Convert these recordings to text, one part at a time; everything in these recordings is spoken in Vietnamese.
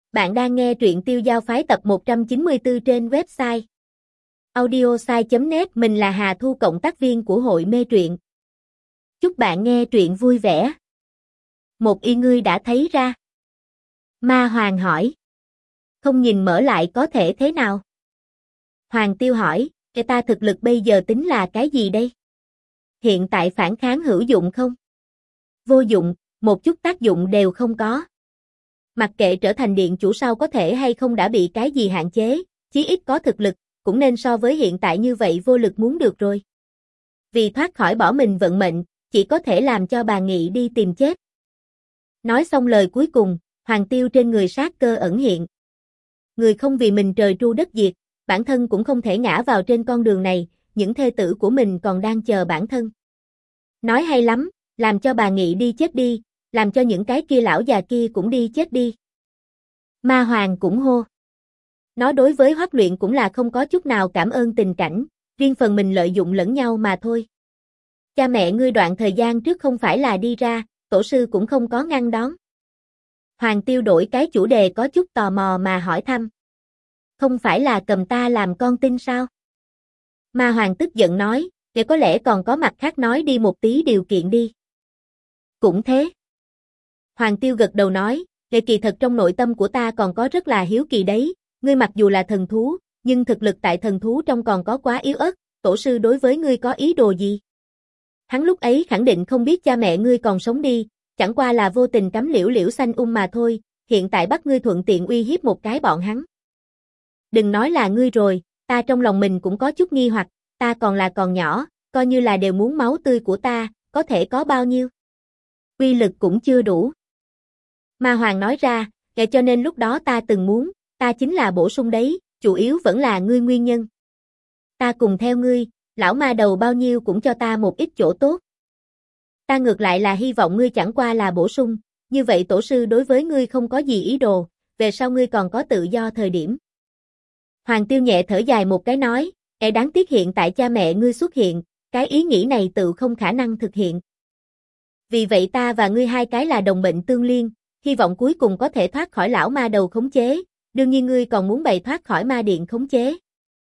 Bạn đang nghe truyện Tiêu Giao Phái tập 194 trên website audiosai.net. Mình là Hà Thu, cộng tác viên của hội mê truyện. Chúc bạn nghe truyện vui vẻ. Một y ngươi đã thấy ra? Ma Hoàng hỏi. Không nhìn mở lại có thể thế nào? Hoàng Tiêu hỏi, ta thực lực bây giờ tính là cái gì đây? Hiện tại phản kháng hữu dụng không? Vô dụng, một chút tác dụng đều không có. Mặc kệ trở thành điện chủ sau có thể hay không đã bị cái gì hạn chế, chí ít có thực lực, cũng nên so với hiện tại như vậy vô lực muốn được rồi. Vì thoát khỏi bỏ mình vận mệnh, chỉ có thể làm cho bà Nghị đi tìm chết. Nói xong lời cuối cùng, Hoàng Tiêu trên người sát cơ ẩn hiện. Người không vì mình trời tru đất diệt, bản thân cũng không thể ngã vào trên con đường này, những thê tử của mình còn đang chờ bản thân. Nói hay lắm, làm cho bà Nghị đi chết đi, làm cho những cái kia lão già kia cũng đi chết đi. Ma Hoàng cũng hô. Nó đối với Hoắc Luyện cũng là không có chút nào cảm ơn tình cảnh, riêng phần mình lợi dụng lẫn nhau mà thôi. Cha mẹ ngươi đoạn thời gian trước không phải là đi ra, tổ sư cũng không có ngăn đón. Hoàng Tiêu đổi cái chủ đề có chút tò mò mà hỏi thăm. Không phải là cầm ta làm con tin sao? Ma Hoàng tức giận nói, để có lẽ còn có mặt khác nói đi một tí điều kiện đi. Cũng thế. Hoàng Tiêu gật đầu nói, kỳ thật trong nội tâm của ta còn có rất là hiếu kỳ đấy, ngươi mặc dù là thần thú, nhưng thực lực tại thần thú trong còn có quá yếu ớt, tổ sư đối với ngươi có ý đồ gì? Hắn lúc ấy khẳng định không biết cha mẹ ngươi còn sống đi, chẳng qua là vô tình cắm liễu liễu xanh mà thôi, hiện tại bắt ngươi thuận tiện uy hiếp một cái bọn hắn. Đừng nói là ngươi rồi, ta trong lòng mình cũng có chút nghi hoặc, ta còn là còn nhỏ, coi như là đều muốn máu tươi của ta, có thể có bao nhiêu? Uy lực cũng chưa đủ. Ma Hoàng nói ra, cho nên lúc đó ta từng muốn, ta chính là bổ sung đấy, chủ yếu vẫn là ngươi nguyên nhân. Ta cùng theo ngươi, lão ma đầu bao nhiêu cũng cho ta một ít chỗ tốt. Ta ngược lại là hy vọng ngươi chẳng qua là bổ sung, như vậy tổ sư đối với ngươi không có gì ý đồ, về sau ngươi còn có tự do thời điểm. Hoàng Tiêu nhẹ thở dài một cái nói, đáng tiếc hiện tại cha mẹ ngươi xuất hiện, cái ý nghĩ này tự không khả năng thực hiện. Vì vậy ta và ngươi hai cái là đồng mệnh tương liên, hy vọng cuối cùng có thể thoát khỏi lão ma đầu khống chế, đương nhiên ngươi còn muốn bày thoát khỏi ma điện khống chế.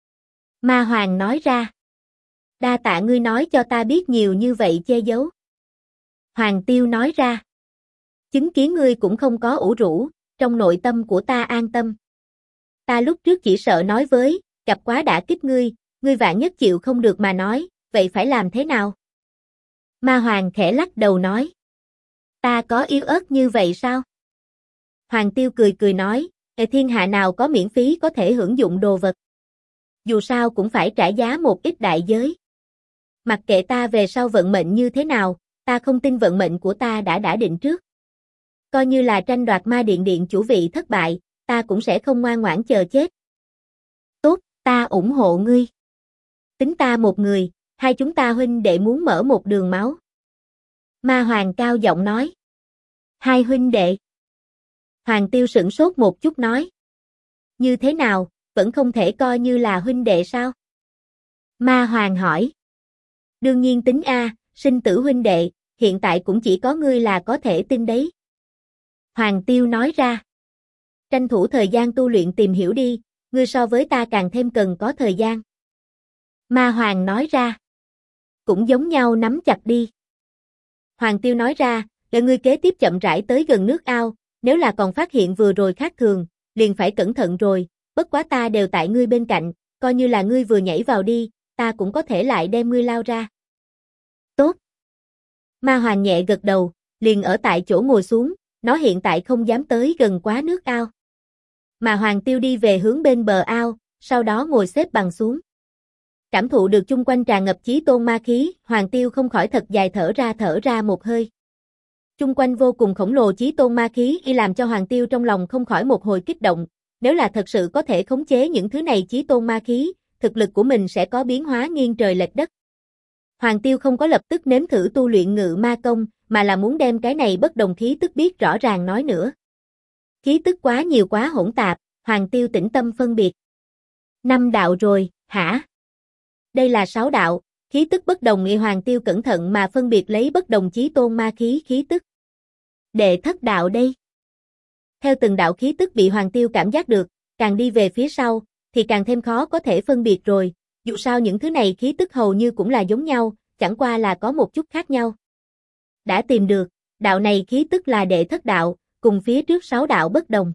Ma Hoàng nói ra. Đa tạ ngươi nói cho ta biết nhiều như vậy che giấu. Hoàng Tiêu nói ra. Chứng kiến ngươi cũng không có ủ rũ, trong nội tâm của ta an tâm. Ta lúc trước chỉ sợ nói với, gặp quá đã kích ngươi vạn nhất chịu không được mà nói, vậy phải làm thế nào? Ma Hoàng khẽ lắc đầu nói. Ta có yếu ớt như vậy sao? Hoàng Tiêu cười cười nói, thiên hạ nào có miễn phí có thể hưởng dụng đồ vật. Dù sao cũng phải trả giá một ít đại giới. Mặc kệ ta về sau vận mệnh như thế nào, ta không tin vận mệnh của ta đã định trước. Coi như là tranh đoạt ma điện điện chủ vị thất bại, ta cũng sẽ không ngoan ngoãn chờ chết. Tốt, ta ủng hộ ngươi. Tính ta một người, hai chúng ta huynh đệ muốn mở một đường máu. Ma Hoàng cao giọng nói. Hai huynh đệ. Hoàng Tiêu sửng sốt một chút nói. Như thế nào, vẫn không thể coi như là huynh đệ sao? Ma Hoàng hỏi. Đương nhiên tính a, sinh tử huynh đệ, hiện tại cũng chỉ có ngươi là có thể tin đấy. Hoàng Tiêu nói ra. Tranh thủ thời gian tu luyện tìm hiểu đi, ngươi so với ta càng thêm cần có thời gian. Ma Hoàng nói ra. Cũng giống nhau nắm chặt đi. Hoàng Tiêu nói ra, để ngươi kế tiếp chậm rãi tới gần nước ao, nếu là còn phát hiện vừa rồi khác thường, liền phải cẩn thận rồi, bất quá ta đều tại ngươi bên cạnh, coi như là ngươi vừa nhảy vào đi, ta cũng có thể lại đem ngươi lao ra. Tốt. Ma Hoàng nhẹ gật đầu, liền ở tại chỗ ngồi xuống, nó hiện tại không dám tới gần quá nước ao. Mà Hoàng Tiêu đi về hướng bên bờ ao, sau đó ngồi xếp bằng xuống. Cảm thụ được chung quanh tràn ngập chí tôn ma khí, Hoàng Tiêu không khỏi thật dài thở ra một hơi. Chung quanh vô cùng khổng lồ chí tôn ma khí làm cho Hoàng Tiêu trong lòng không khỏi một hồi kích động, nếu là thật sự có thể khống chế những thứ này chí tôn ma khí, thực lực của mình sẽ có biến hóa nghiêng trời lệch đất. Hoàng Tiêu không có lập tức nếm thử tu luyện ngự ma công, mà là muốn đem cái này bất đồng khí tức biết rõ ràng nói nữa. Khí tức quá nhiều quá hỗn tạp, Hoàng Tiêu tĩnh tâm phân biệt. 5 đạo rồi, hả? Đây là 6 đạo, khí tức bất đồng. Hoàng Tiêu cẩn thận mà phân biệt lấy bất đồng chí tôn ma khí khí tức. Đệ thất đạo đây. Theo từng đạo khí tức bị Hoàng Tiêu cảm giác được, càng đi về phía sau, thì càng thêm khó có thể phân biệt rồi, dù sao những thứ này khí tức hầu như cũng là giống nhau, chẳng qua là có một chút khác nhau. Đã tìm được, đạo này khí tức là đệ thất đạo, cùng phía trước 6 đạo bất đồng.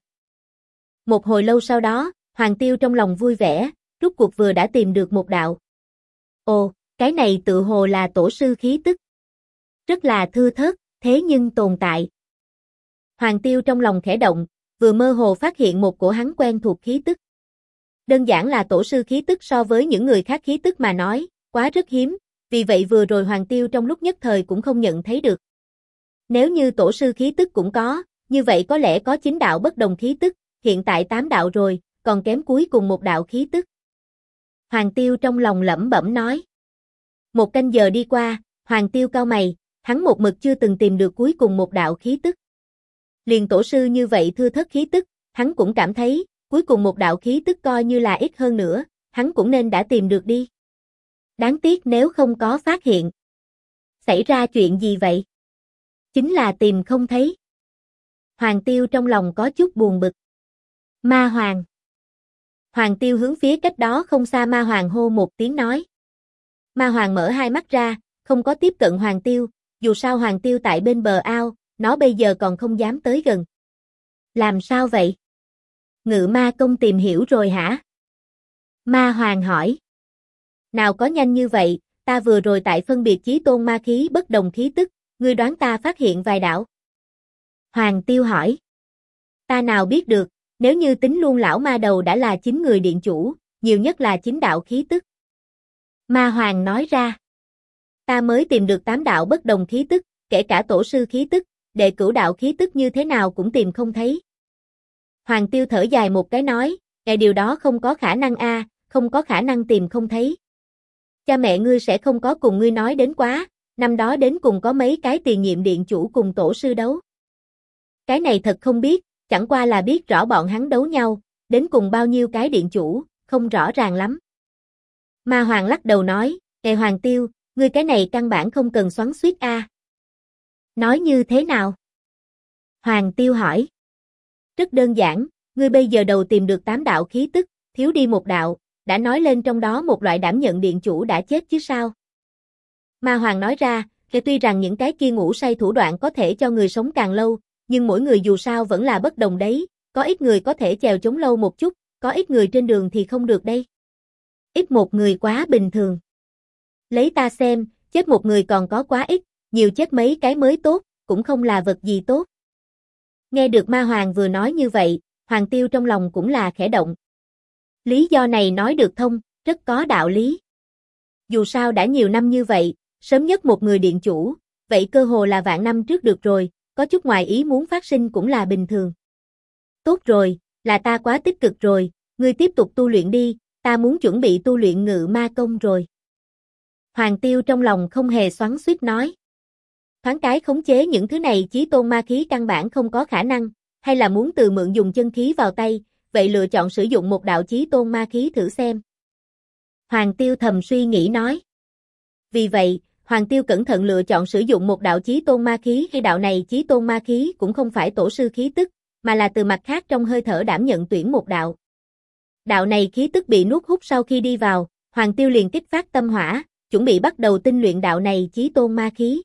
Một hồi lâu sau đó, Hoàng Tiêu trong lòng vui vẻ, rút cuộc vừa đã tìm được một đạo. Ồ, cái này tự hồ là tổ sư khí tức. Rất là thưa thớt, thế nhưng tồn tại. Hoàng Tiêu trong lòng khẽ động, vừa mơ hồ phát hiện một cổ hắn quen thuộc khí tức. Đơn giản là tổ sư khí tức so với những người khác khí tức mà nói, quá rất hiếm, vì vậy vừa rồi Hoàng Tiêu trong lúc nhất thời cũng không nhận thấy được. Nếu như tổ sư khí tức cũng có, như vậy có lẽ có 9 đạo bất đồng khí tức, hiện tại 8 đạo rồi, còn kém cuối cùng một đạo khí tức. Hoàng Tiêu trong lòng lẩm bẩm nói. Một canh giờ đi qua, Hoàng Tiêu cau mày, hắn một mực chưa từng tìm được cuối cùng một đạo khí tức. Liền tổ sư như vậy thưa thớt khí tức, hắn cũng cảm thấy, cuối cùng một đạo khí tức coi như là ít hơn nữa, hắn cũng nên đã tìm được đi. Đáng tiếc nếu không có phát hiện. Xảy ra chuyện gì vậy? Chính là tìm không thấy. Hoàng Tiêu trong lòng có chút buồn bực. Ma Hoàng. Hoàng Tiêu hướng phía cách đó không xa Ma Hoàng hô một tiếng nói. Ma Hoàng mở hai mắt ra, không có tiếp cận Hoàng Tiêu, dù sao Hoàng Tiêu tại bên bờ ao, nó bây giờ còn không dám tới gần. Làm sao vậy? Ngự ma công tìm hiểu rồi hả? Ma Hoàng hỏi. Nào có nhanh như vậy, ta vừa rồi tại phân biệt chí tôn ma khí bất đồng khí tức, ngươi đoán ta phát hiện vài đạo. Hoàng Tiêu hỏi. Ta nào biết được, nếu như tính luôn lão ma đầu đã là 9 người điện chủ, nhiều nhất là 9 đạo khí tức. Ma Hoàng nói ra. Ta mới tìm được 8 đạo bất đồng khí tức, kể cả tổ sư khí tức, đệ cửu đạo khí tức như thế nào cũng tìm không thấy. Hoàng Tiêu thở dài một cái nói, điều đó không có khả năng a, không có khả năng tìm không thấy. Cha mẹ ngươi sẽ không có cùng ngươi nói đến quá, năm đó đến cùng có mấy cái tiền nhiệm điện chủ cùng tổ sư đấu. Cái này thật không biết, chẳng qua là biết rõ bọn hắn đấu nhau, đến cùng bao nhiêu cái điện chủ, không rõ ràng lắm. Ma Hoàng lắc đầu nói, Hoàng Tiêu, ngươi cái này căn bản không cần xoắn xuýt a. Nói như thế nào? Hoàng Tiêu hỏi. Rất đơn giản, ngươi bây giờ đầu tìm được 8 đạo khí tức, thiếu đi một đạo, đã nói lên trong đó một loại đảm nhận điện chủ đã chết chứ sao? Ma Hoàng nói ra, tuy rằng những cái kia ngủ say thủ đoạn có thể cho người sống càng lâu, nhưng mỗi người dù sao vẫn là bất đồng đấy, có ít người có thể chèo chống lâu một chút, có ít người trên đường thì không được đây. Ít một người quá bình thường. Lấy ta xem, chết một người còn có quá ít, nhiều chết mấy cái mới tốt, cũng không là vật gì tốt. Nghe được Ma Hoàng vừa nói như vậy, Hoàng Tiêu trong lòng cũng là khẽ động. Lý do này nói được thông, rất có đạo lý. Dù sao đã nhiều năm như vậy, sớm nhất một người điện chủ, vậy cơ hồ là vạn năm trước được rồi, có chút ngoài ý muốn phát sinh cũng là bình thường. Tốt rồi, là ta quá tích cực rồi, ngươi tiếp tục tu luyện đi, ta muốn chuẩn bị tu luyện ngự ma công rồi. Hoàng Tiêu trong lòng không hề xoắn xuýt nói. Thoáng cái khống chế những thứ này chí tôn ma khí căn bản không có khả năng, hay là muốn từ mượn dùng chân khí vào tay, vậy lựa chọn sử dụng một đạo chí tôn ma khí thử xem. Hoàng Tiêu thầm suy nghĩ nói. Vì vậy, Hoàng Tiêu cẩn thận lựa chọn sử dụng một đạo chí tôn ma khí, hay đạo này chí tôn ma khí cũng không phải tổ sư khí tức, mà là từ mặt khác trong hơi thở đảm nhận tuyển một đạo. Đạo này khí tức bị nuốt hút sau khi đi vào, Hoàng Tiêu liền kích phát tâm hỏa, chuẩn bị bắt đầu tinh luyện đạo này chí tôn ma khí.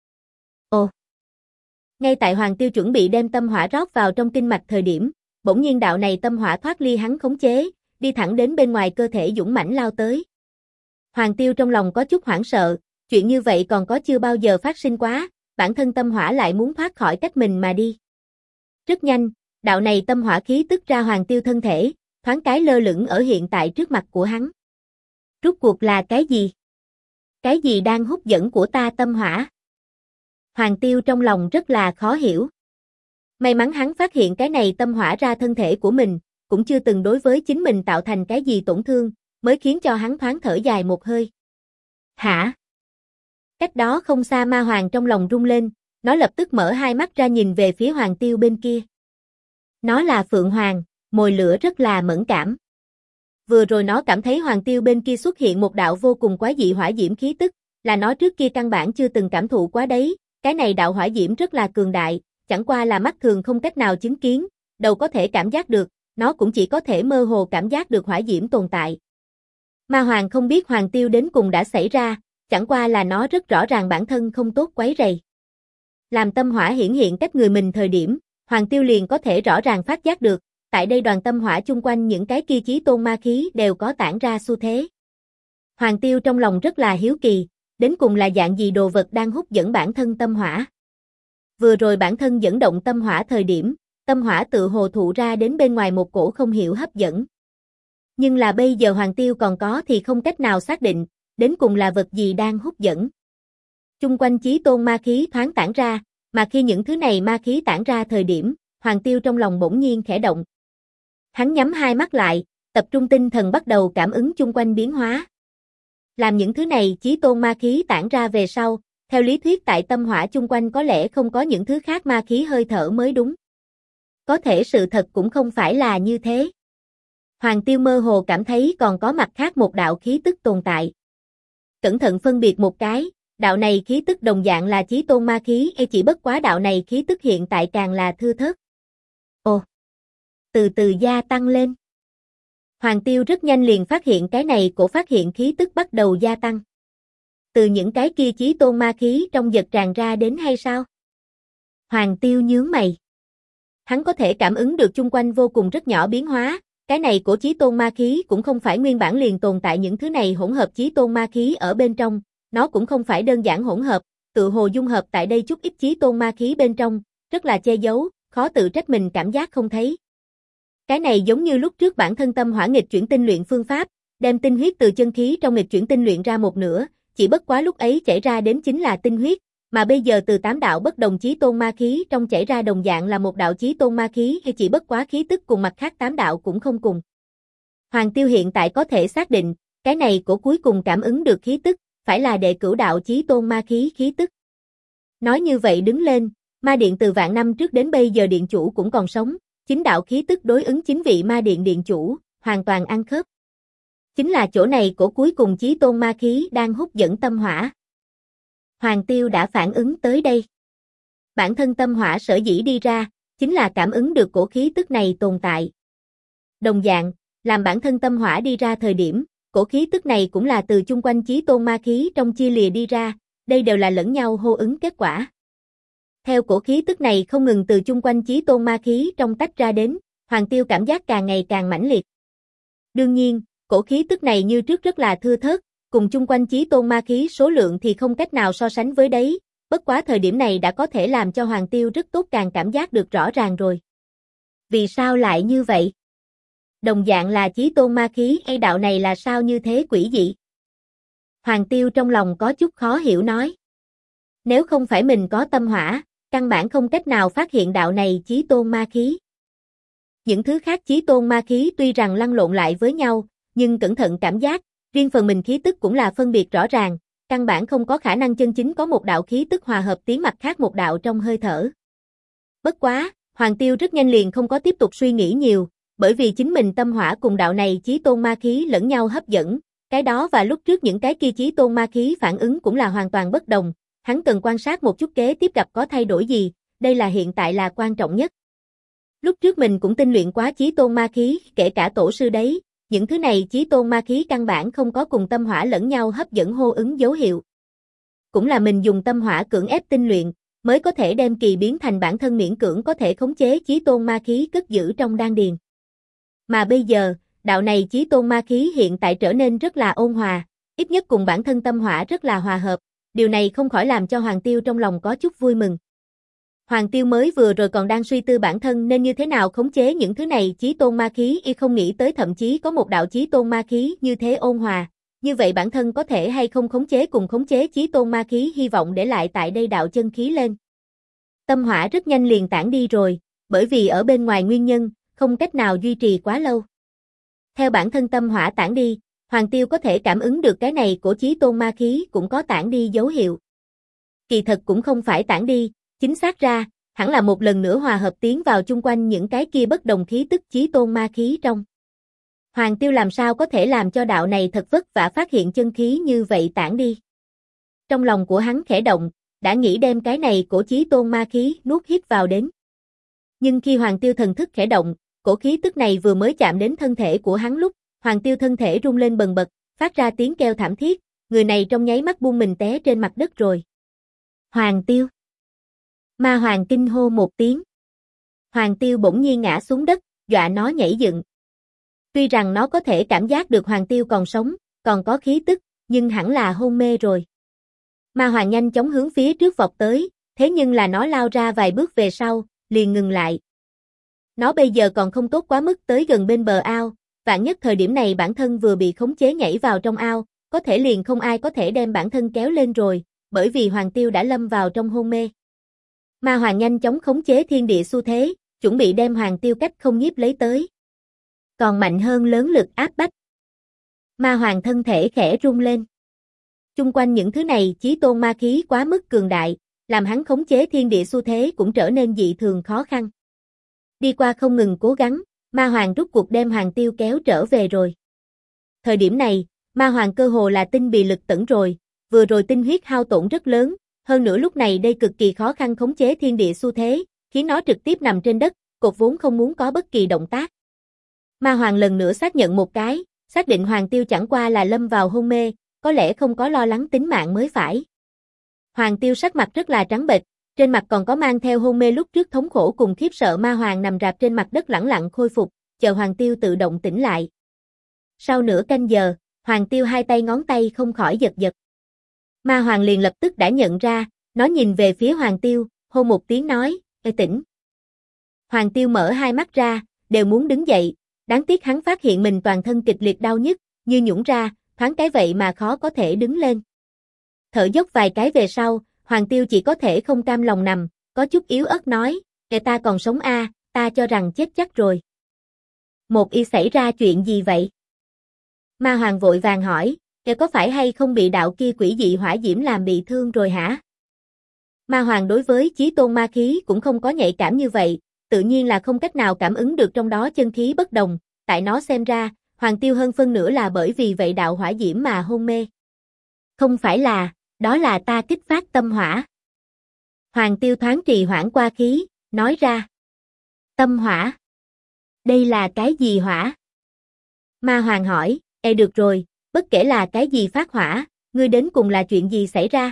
Ồ! Ngay tại Hoàng Tiêu chuẩn bị đem tâm hỏa rót vào trong kinh mạch thời điểm, bỗng nhiên đạo này tâm hỏa thoát ly hắn khống chế, đi thẳng đến bên ngoài cơ thể dũng mãnh lao tới. Hoàng Tiêu trong lòng có chút hoảng sợ, chuyện như vậy còn có chưa bao giờ phát sinh quá, bản thân tâm hỏa lại muốn thoát khỏi cách mình mà đi. Rất nhanh, đạo này tâm hỏa khí tức ra Hoàng Tiêu thân thể, thoáng cái lơ lửng ở hiện tại trước mặt của hắn. Rốt cuộc là cái gì? Cái gì đang hút dẫn của ta tâm hỏa? Hoàng Tiêu trong lòng rất là khó hiểu. May mắn hắn phát hiện cái này tâm hỏa ra thân thể của mình, cũng chưa từng đối với chính mình tạo thành cái gì tổn thương, mới khiến cho hắn thoáng thở dài một hơi. Hả? Cách đó không xa Ma Hoàng trong lòng rung lên, nó lập tức mở hai mắt ra nhìn về phía Hoàng Tiêu bên kia. Nó là Phượng Hoàng, mồi lửa rất là mẫn cảm. Vừa rồi nó cảm thấy Hoàng Tiêu bên kia xuất hiện một đạo vô cùng quái dị hỏa diễm khí tức, là nó trước kia căn bản chưa từng cảm thụ quá đấy, cái này đạo hỏa diễm rất là cường đại, chẳng qua là mắt thường không cách nào chứng kiến, đầu có thể cảm giác được, nó cũng chỉ có thể mơ hồ cảm giác được hỏa diễm tồn tại. Ma Hoàng không biết Hoàng Tiêu đến cùng đã xảy ra, chẳng qua là nó rất rõ ràng bản thân không tốt quấy rầy. Làm tâm hỏa hiển hiện cách người mình thời điểm, Hoàng Tiêu liền có thể rõ ràng phát giác được, tại đây đoàn tâm hỏa chung quanh những cái kia chí tôn ma khí đều có tản ra xu thế. Hoàng Tiêu trong lòng rất là hiếu kỳ, đến cùng là dạng gì đồ vật đang hút dẫn bản thân tâm hỏa. Vừa rồi bản thân dẫn động tâm hỏa thời điểm, tâm hỏa tự hồ thụ ra đến bên ngoài một cổ không hiểu hấp dẫn. Nhưng là bây giờ Hoàng Tiêu còn có thì không cách nào xác định, đến cùng là vật gì đang hút dẫn. Chung quanh chí tôn ma khí thoáng tản ra, mà khi những thứ này ma khí tản ra thời điểm, Hoàng Tiêu trong lòng bỗng nhiên khẽ động. Hắn nhắm hai mắt lại, tập trung tinh thần bắt đầu cảm ứng chung quanh biến hóa. Làm những thứ này chí tôn ma khí tản ra về sau, theo lý thuyết tại tâm hỏa chung quanh có lẽ không có những thứ khác ma khí hơi thở mới đúng. Có thể sự thật cũng không phải là như thế. Hoàng Tiêu mơ hồ cảm thấy còn có mặt khác một đạo khí tức tồn tại. Cẩn thận phân biệt một cái, đạo này khí tức đồng dạng là chí tôn ma khí, chỉ bất quá đạo này khí tức hiện tại càng là thưa thớt. Ồ, từ từ gia tăng lên. Hoàng Tiêu rất nhanh liền phát hiện cái này cổ phát hiện khí tức bắt đầu gia tăng. Từ những cái kia chí tôn ma khí trong giật tràn ra đến hay sao? Hoàng Tiêu nhướng mày. Hắn có thể cảm ứng được chung quanh vô cùng rất nhỏ biến hóa, cái này của chí tôn ma khí cũng không phải nguyên bản liền tồn tại những thứ này hỗn hợp chí tôn ma khí ở bên trong, nó cũng không phải đơn giản hỗn hợp, tự hồ dung hợp tại đây chút ít chí tôn ma khí bên trong, rất là che giấu, khó tự trách mình cảm giác không thấy. Cái này giống như lúc trước bản thân tâm hỏa nghịch chuyển tinh luyện phương pháp, đem tinh huyết từ chân khí trong nghịch chuyển tinh luyện ra một nửa, chỉ bất quá lúc ấy chảy ra đến chính là tinh huyết, mà bây giờ từ 8 đạo bất đồng chí tôn ma khí trong chảy ra đồng dạng là một đạo chí tôn ma khí, hay chỉ bất quá khí tức cùng mặt khác 8 đạo cũng không cùng. Hoàng Tiêu hiện tại có thể xác định, cái này của cuối cùng cảm ứng được khí tức, phải là đệ cửu đạo chí tôn ma khí khí tức. Nói như vậy đứng lên, ma điện từ vạn năm trước đến bây giờ điện chủ cũng còn sống, chính đạo khí tức đối ứng chính vị ma điện điện chủ, hoàn toàn ăn khớp. Chính là chỗ này của cuối cùng chí tôn ma khí đang hút dẫn tâm hỏa. Hoàng Tiêu đã phản ứng tới đây. Bản thân tâm hỏa sở dĩ đi ra, chính là cảm ứng được cổ khí tức này tồn tại. Đồng dạng, làm bản thân tâm hỏa đi ra thời điểm, cổ khí tức này cũng là từ chung quanh chí tôn ma khí trong chia lìa đi ra, đây đều là lẫn nhau hô ứng kết quả. Theo cổ khí tức này không ngừng từ chung quanh chí tôn ma khí trong tách ra đến, Hoàng Tiêu cảm giác càng ngày càng mãnh liệt. Đương nhiên, cổ khí tức này như trước rất là thưa thớt, cùng chung quanh chí tôn ma khí số lượng thì không cách nào so sánh với đấy, bất quá thời điểm này đã có thể làm cho Hoàng Tiêu rất tốt càng cảm giác được rõ ràng rồi. Vì sao lại như vậy? Đồng dạng là chí tôn ma khí, đạo này là sao như thế quỷ dị? Hoàng Tiêu trong lòng có chút khó hiểu nói. Nếu không phải mình có tâm hỏa, căn bản không cách nào phát hiện đạo này chí tôn ma khí. Những thứ khác chí tôn ma khí tuy rằng lăn lộn lại với nhau, nhưng cẩn thận cảm giác, riêng phần mình khí tức cũng là phân biệt rõ ràng, căn bản không có khả năng chân chính có một đạo khí tức hòa hợp tiến mặt khác một đạo trong hơi thở. Bất quá, Hoàng Tiêu rất nhanh liền không có tiếp tục suy nghĩ nhiều, bởi vì chính mình tâm hỏa cùng đạo này chí tôn ma khí lẫn nhau hấp dẫn, cái đó và lúc trước những cái kia chí tôn ma khí phản ứng cũng là hoàn toàn bất đồng, hắn cần quan sát một chút kế tiếp gặp có thay đổi gì, đây là hiện tại là quan trọng nhất. Lúc trước mình cũng tinh luyện quá chí tôn ma khí, kể cả tổ sư đấy, những thứ này chí tôn ma khí căn bản không có cùng tâm hỏa lẫn nhau hấp dẫn hô ứng dấu hiệu. Cũng là mình dùng tâm hỏa cưỡng ép tinh luyện, mới có thể đem kỳ biến thành bản thân miễn cưỡng có thể khống chế chí tôn ma khí cất giữ trong đan điền. Mà bây giờ, đạo này chí tôn ma khí hiện tại trở nên rất là ôn hòa, ít nhất cùng bản thân tâm hỏa rất là hòa hợp, điều này không khỏi làm cho Hoàng Tiêu trong lòng có chút vui mừng. Hoàng Tiêu mới vừa rồi còn đang suy tư bản thân nên như thế nào khống chế những thứ này chí tôn ma khí, không nghĩ tới thậm chí có một đạo chí tôn ma khí như thế ôn hòa, như vậy bản thân có thể hay không khống chế cùng khống chế chí tôn ma khí, hy vọng để lại tại đây đạo chân khí lên. Tâm hỏa rất nhanh liền tản đi rồi, bởi vì ở bên ngoài nguyên nhân, không cách nào duy trì quá lâu. Theo bản thân tâm hỏa tản đi, Hoàng Tiêu có thể cảm ứng được cái này của chí tôn ma khí cũng có tản đi dấu hiệu. Kỳ thật cũng không phải tản đi, chính xác ra, hẳn là một lần nữa hòa hợp tiến vào chung quanh những cái kia bất đồng khí tức chí tôn ma khí trong. Hoàng Tiêu làm sao có thể làm cho đạo này thật vất vả phát hiện chân khí như vậy tản đi. Trong lòng của hắn khẽ động, đã nghĩ đem cái này của chí tôn ma khí nuốt hít vào đến. Nhưng khi Hoàng Tiêu thần thức khẽ động, cổ khí tức này vừa mới chạm đến thân thể của hắn lúc, Hoàng Tiêu thân thể rung lên bần bật, phát ra tiếng kêu thảm thiết, người này trong nháy mắt buông mình té trên mặt đất rồi. Hoàng Tiêu. Ma Hoàng kinh hô một tiếng. Hoàng Tiêu bỗng nhiên ngã xuống đất, dọa nó nhảy dựng. Tuy rằng nó có thể cảm giác được Hoàng Tiêu còn sống, còn có khí tức, nhưng hẳn là hôn mê rồi. Ma Hoàng nhanh chóng hướng phía trước vọt tới, thế nhưng là nó lao ra vài bước về sau, liền ngừng lại. Nó bây giờ còn không tốt quá mức tới gần bên bờ ao, vạn nhất thời điểm này bản thân vừa bị khống chế nhảy vào trong ao, có thể liền không ai có thể đem bản thân kéo lên rồi, bởi vì Hoàng Tiêu đã lâm vào trong hôn mê. Ma Hoàng nhanh chóng khống chế thiên địa xu thế, chuẩn bị đem Hoàng Tiêu cách không nhiếp lấy tới. Còn mạnh hơn lớn lực áp bách. Ma Hoàng thân thể khẽ rung lên. Chung quanh những thứ này chí tôn ma khí quá mức cường đại, làm hắn khống chế thiên địa xu thế cũng trở nên dị thường khó khăn. Đi qua không ngừng cố gắng, Ma Hoàng rút cuộc đem Hoàng Tiêu kéo trở về rồi. Thời điểm này, Ma Hoàng cơ hồ là tinh bị lực tẩn rồi, vừa rồi tinh huyết hao tổn rất lớn, hơn nữa lúc này đây cực kỳ khó khăn khống chế thiên địa xu thế, khiến nó trực tiếp nằm trên đất, cột vốn không muốn có bất kỳ động tác. Ma Hoàng lần nữa xác nhận một cái, xác định Hoàng Tiêu chẳng qua là lâm vào hôn mê, có lẽ không có lo lắng tính mạng mới phải. Hoàng Tiêu sắc mặt rất là trắng bệch, trên mặt còn có mang theo hôn mê lúc trước thống khổ cùng khiếp sợ. Ma Hoàng nằm rạp trên mặt đất lẳng lặng khôi phục, chờ Hoàng Tiêu tự động tỉnh lại. Sau nửa canh giờ, Hoàng Tiêu hai tay ngón tay không khỏi giật giật. Ma Hoàng liền lập tức đã nhận ra, nó nhìn về phía Hoàng Tiêu, hô một tiếng nói, "Ê tỉnh." Hoàng Tiêu mở hai mắt ra, đều muốn đứng dậy, đáng tiếc hắn phát hiện mình toàn thân kịch liệt đau nhức, như nhũn ra, thoáng cái vậy mà khó có thể đứng lên. Thở dốc vài cái về sau, Hoàng Tiêu chỉ có thể không cam lòng nằm, có chút yếu ớt nói, "Kệ ta còn sống a, ta cho rằng chết chắc rồi." Một y xảy ra chuyện gì vậy? Ma Hoàng vội vàng hỏi, "Kệ có phải hay không bị đạo kia quỷ dị hỏa diễm làm bị thương rồi hả?" Ma Hoàng đối với chí tôn ma khí cũng không có nhạy cảm như vậy, tự nhiên là không cách nào cảm ứng được trong đó chân khí bất đồng, tại nó xem ra, Hoàng Tiêu hơn phân nửa là bởi vì vậy đạo hỏa diễm mà hôn mê. Không phải là, đó là ta kích phát tâm hỏa. Hoàng Tiêu thoáng trì hoãn qua khí, nói ra. Tâm hỏa? Đây là cái gì hỏa? Ma Hoàng hỏi, được rồi, bất kể là cái gì phát hỏa, ngươi đến cùng là chuyện gì xảy ra?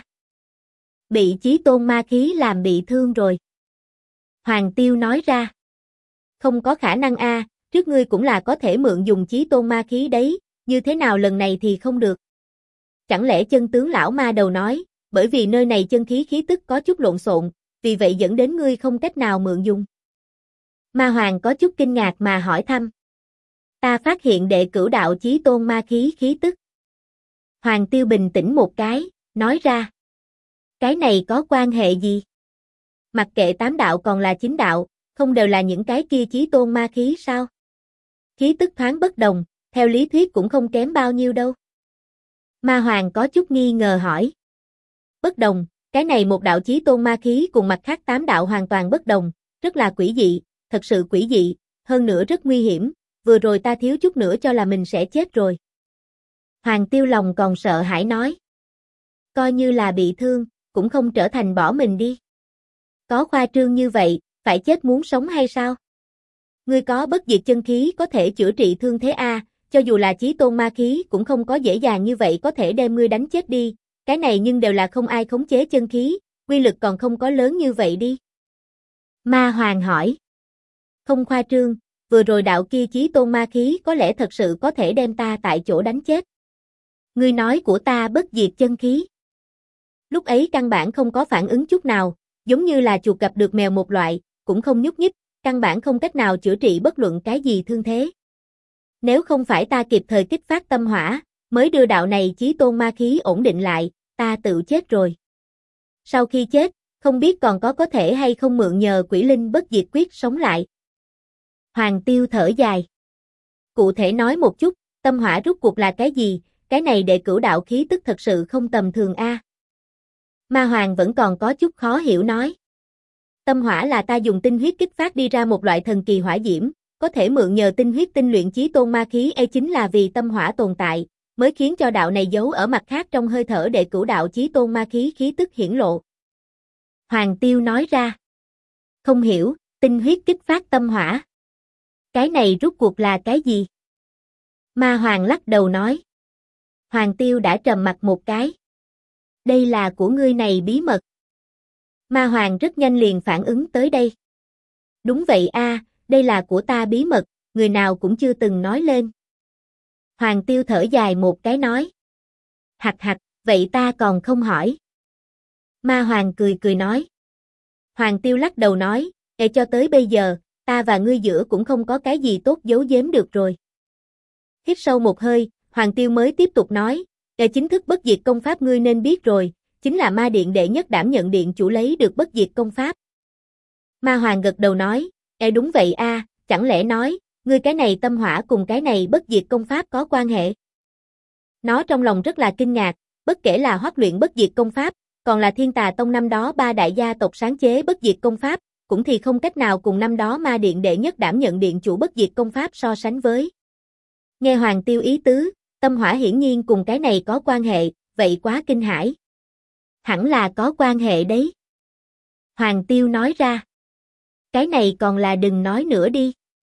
Bị chí tôn ma khí làm bị thương rồi. Hoàng Tiêu nói ra. Không có khả năng a, trước ngươi cũng là có thể mượn dùng chí tôn ma khí đấy, như thế nào lần này thì không được? Chẳng lẽ chân tướng lão ma đầu nói, bởi vì nơi này chân khí khí tức có chút lộn xộn, vì vậy dẫn đến ngươi không cách nào mượn dùng? Ma Hoàng có chút kinh ngạc mà hỏi thăm. Ta phát hiện đệ cửu đạo chí tôn ma khí khí tức. Hoàng Tiêu bình tĩnh một cái, nói ra. Cái này có quan hệ gì? Mặc kệ tám đạo còn là chín đạo, không đều là những cái kia chí tôn ma khí sao? Khí tức thoáng bất đồng, theo lý thuyết cũng không kém bao nhiêu đâu. Ma Hoàng có chút nghi ngờ hỏi. Bất đồng, cái này một đạo chí tôn ma khí cùng mặt khác tám đạo hoàn toàn bất đồng, rất là quỷ dị, thật sự quỷ dị, hơn nữa rất nguy hiểm, vừa rồi ta thiếu chút nữa cho là mình sẽ chết rồi. Hoàng Tiêu lòng còn sợ hãi nói. Coi như là bị thương, cũng không trở thành bỏ mình đi. Có khoa trương như vậy, phải chết muốn sống hay sao? Ngươi có bất diệt chân khí có thể chữa trị thương thế a, cho dù là chí tôn ma khí cũng không có dễ dàng như vậy có thể đem ngươi đánh chết đi, cái này nhưng đều là không ai khống chế chân khí, quy lực còn không có lớn như vậy đi. Ma Hoàng hỏi. Không khoa trương, vừa rồi đạo kia chí tôn ma khí có lẽ thật sự có thể đem ta tại chỗ đánh chết. Ngươi nói của ta bất diệt chân khí. Lúc ấy căn bản không có phản ứng chút nào, giống như là chuột gặp được mèo một loại, cũng không nhúc nhích, căn bản không cách nào chữa trị bất luận cái gì thương thế. Nếu không phải ta kịp thời kích phát tâm hỏa, mới đưa đạo này chí tôn ma khí ổn định lại, ta tự chết rồi. Sau khi chết, không biết còn có thể hay không mượn nhờ quỷ linh bất diệt quyết sống lại. Hoàng Tiêu thở dài. Cụ thể nói một chút, tâm hỏa rút cuộc là cái gì, cái này đệ cửu đạo khí tức thật sự không tầm thường a. Ma Hoàng vẫn còn có chút khó hiểu nói. Tâm hỏa là ta dùng tinh huyết kích phát đi ra một loại thần kỳ hỏa diễm, có thể mượn nhờ tinh huyết tinh luyện chí tôn ma khí, chính là vì tâm hỏa tồn tại, mới khiến cho đạo này giấu ở mặt khác trong hơi thở đệ cửu đạo chí tôn ma khí khí tức hiển lộ. Hoàng Tiêu nói ra. Không hiểu, Tinh huyết kích phát tâm hỏa. Cái này rút cuộc là cái gì? Ma Hoàng lắc đầu nói. Hoàng Tiêu đã trầm mặt một cái. Đây là của ngươi này bí mật. Ma Hoàng rất nhanh liền phản ứng tới đây. Đúng vậy a, đây là của ta bí mật, người nào cũng chưa từng nói lên. Hoàng Tiêu thở dài một cái nói. Hạch hạch, vậy ta còn không hỏi. Ma Hoàng cười cười nói. Hoàng Tiêu lắc đầu nói, cho tới bây giờ, ta và ngươi giữa cũng không có cái gì tốt giấu giếm được rồi. Hít sâu một hơi, Hoàng Tiêu mới tiếp tục nói, chính thức bất diệt công pháp ngươi nên biết rồi, chính là ma điện đệ nhất đảm nhận điện chủ lấy được bất diệt công pháp. Ma Hoàng gật đầu nói, đúng vậy a, chẳng lẽ nói, ngươi cái này tâm hỏa cùng cái này bất diệt công pháp có quan hệ? Nó trong lòng rất là kinh ngạc, bất kể là Hoắc luyện bất diệt công pháp, còn là Thiên Tà Tông năm đó ba đại gia tộc sáng chế bất diệt công pháp, cũng thì không cách nào cùng năm đó ma điện đệ nhất đảm nhận điện chủ bất diệt công pháp so sánh với. Nghe Hoàng Tiêu ý tứ, tâm hỏa hiển nhiên cùng cái này có quan hệ, vậy quá kinh hãi. Hẳn là có quan hệ đấy. Hoàng Tiêu nói ra. Cái này còn là đừng nói nữa đi.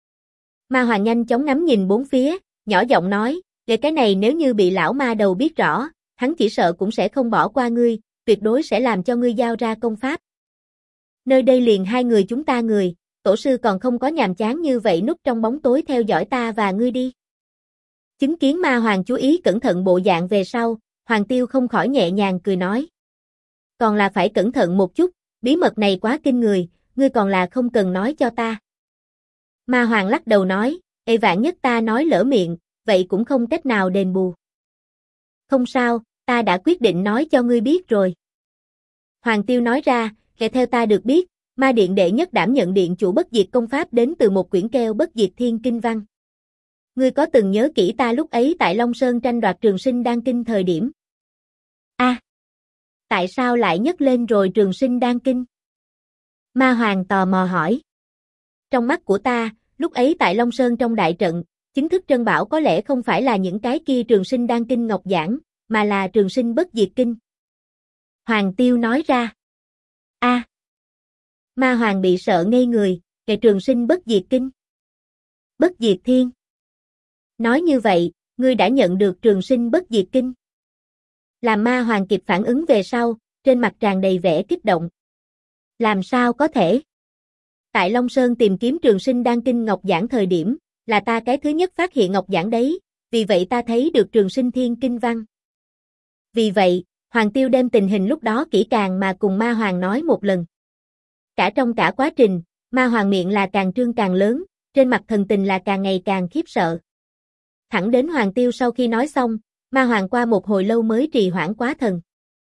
Ma Hoàng nhanh chóng ngắm nhìn bốn phía, nhỏ giọng nói, về cái này nếu như bị lão ma đầu biết rõ, hắn chỉ sợ cũng sẽ không bỏ qua ngươi, tuyệt đối sẽ làm cho ngươi giao ra công pháp. Nơi đây liền hai người chúng ta người, tổ sư còn không có nhàm chán như vậy núp trong bóng tối theo dõi ta và ngươi đi. Chứng kiến Ma Hoàng chú ý cẩn thận bộ dạng về sau, Hoàng Tiêu không khỏi nhẹ nhàng cười nói. Còn là phải cẩn thận một chút, bí mật này quá kinh người, ngươi còn là không cần nói cho ta. Ma Hoàng lắc đầu nói, vạn nhất ta nói lỡ miệng, vậy cũng không cách nào đền bù. Không sao, ta đã quyết định nói cho ngươi biết rồi. Hoàng Tiêu nói ra, theo ta được biết, ma điện đệ nhất đảm nhận điện chủ bất diệt công pháp đến từ một quyển keo bất diệt thiên kinh văn. Ngươi có từng nhớ kỹ ta lúc ấy tại Long Sơn tranh đoạt trường sinh đan kinh thời điểm? Tại sao lại nhấc lên rồi trường sinh đan kinh? Ma Hoàng tò mò hỏi. Trong mắt của ta, lúc ấy tại Long Sơn trong đại trận, chính thức trân bảo có lẽ không phải là những cái kia trường sinh đan kinh ngọc giản, mà là trường sinh bất diệt kinh. Hoàng Tiêu nói ra. Ma Hoàng bị sợ ngây người, cái trường sinh bất diệt kinh. Bất diệt thiên. Nói như vậy, ngươi đã nhận được trường sinh bất diệt kinh. Làm Ma Hoàng kịp phản ứng về sau, trên mặt tràn đầy vẻ kích động. Làm sao có thể? Tại Long Sơn tìm kiếm trường sinh đan kinh ngọc giản thời điểm, là ta cái thứ nhất phát hiện ngọc giản đấy, vì vậy ta thấy được trường sinh thiên kinh văn. Vì vậy, Hoàng Tiêu đem tình hình lúc đó kỹ càng mà cùng Ma Hoàng nói một lần. Trong cả quá trình, Ma Hoàng miệng là càng trương càng lớn, trên mặt thần tình là càng ngày càng khiếp sợ. Thẳng đến Hoàng Tiêu sau khi nói xong, Ma Hoàng qua một hồi lâu mới trì hoãn quá thần.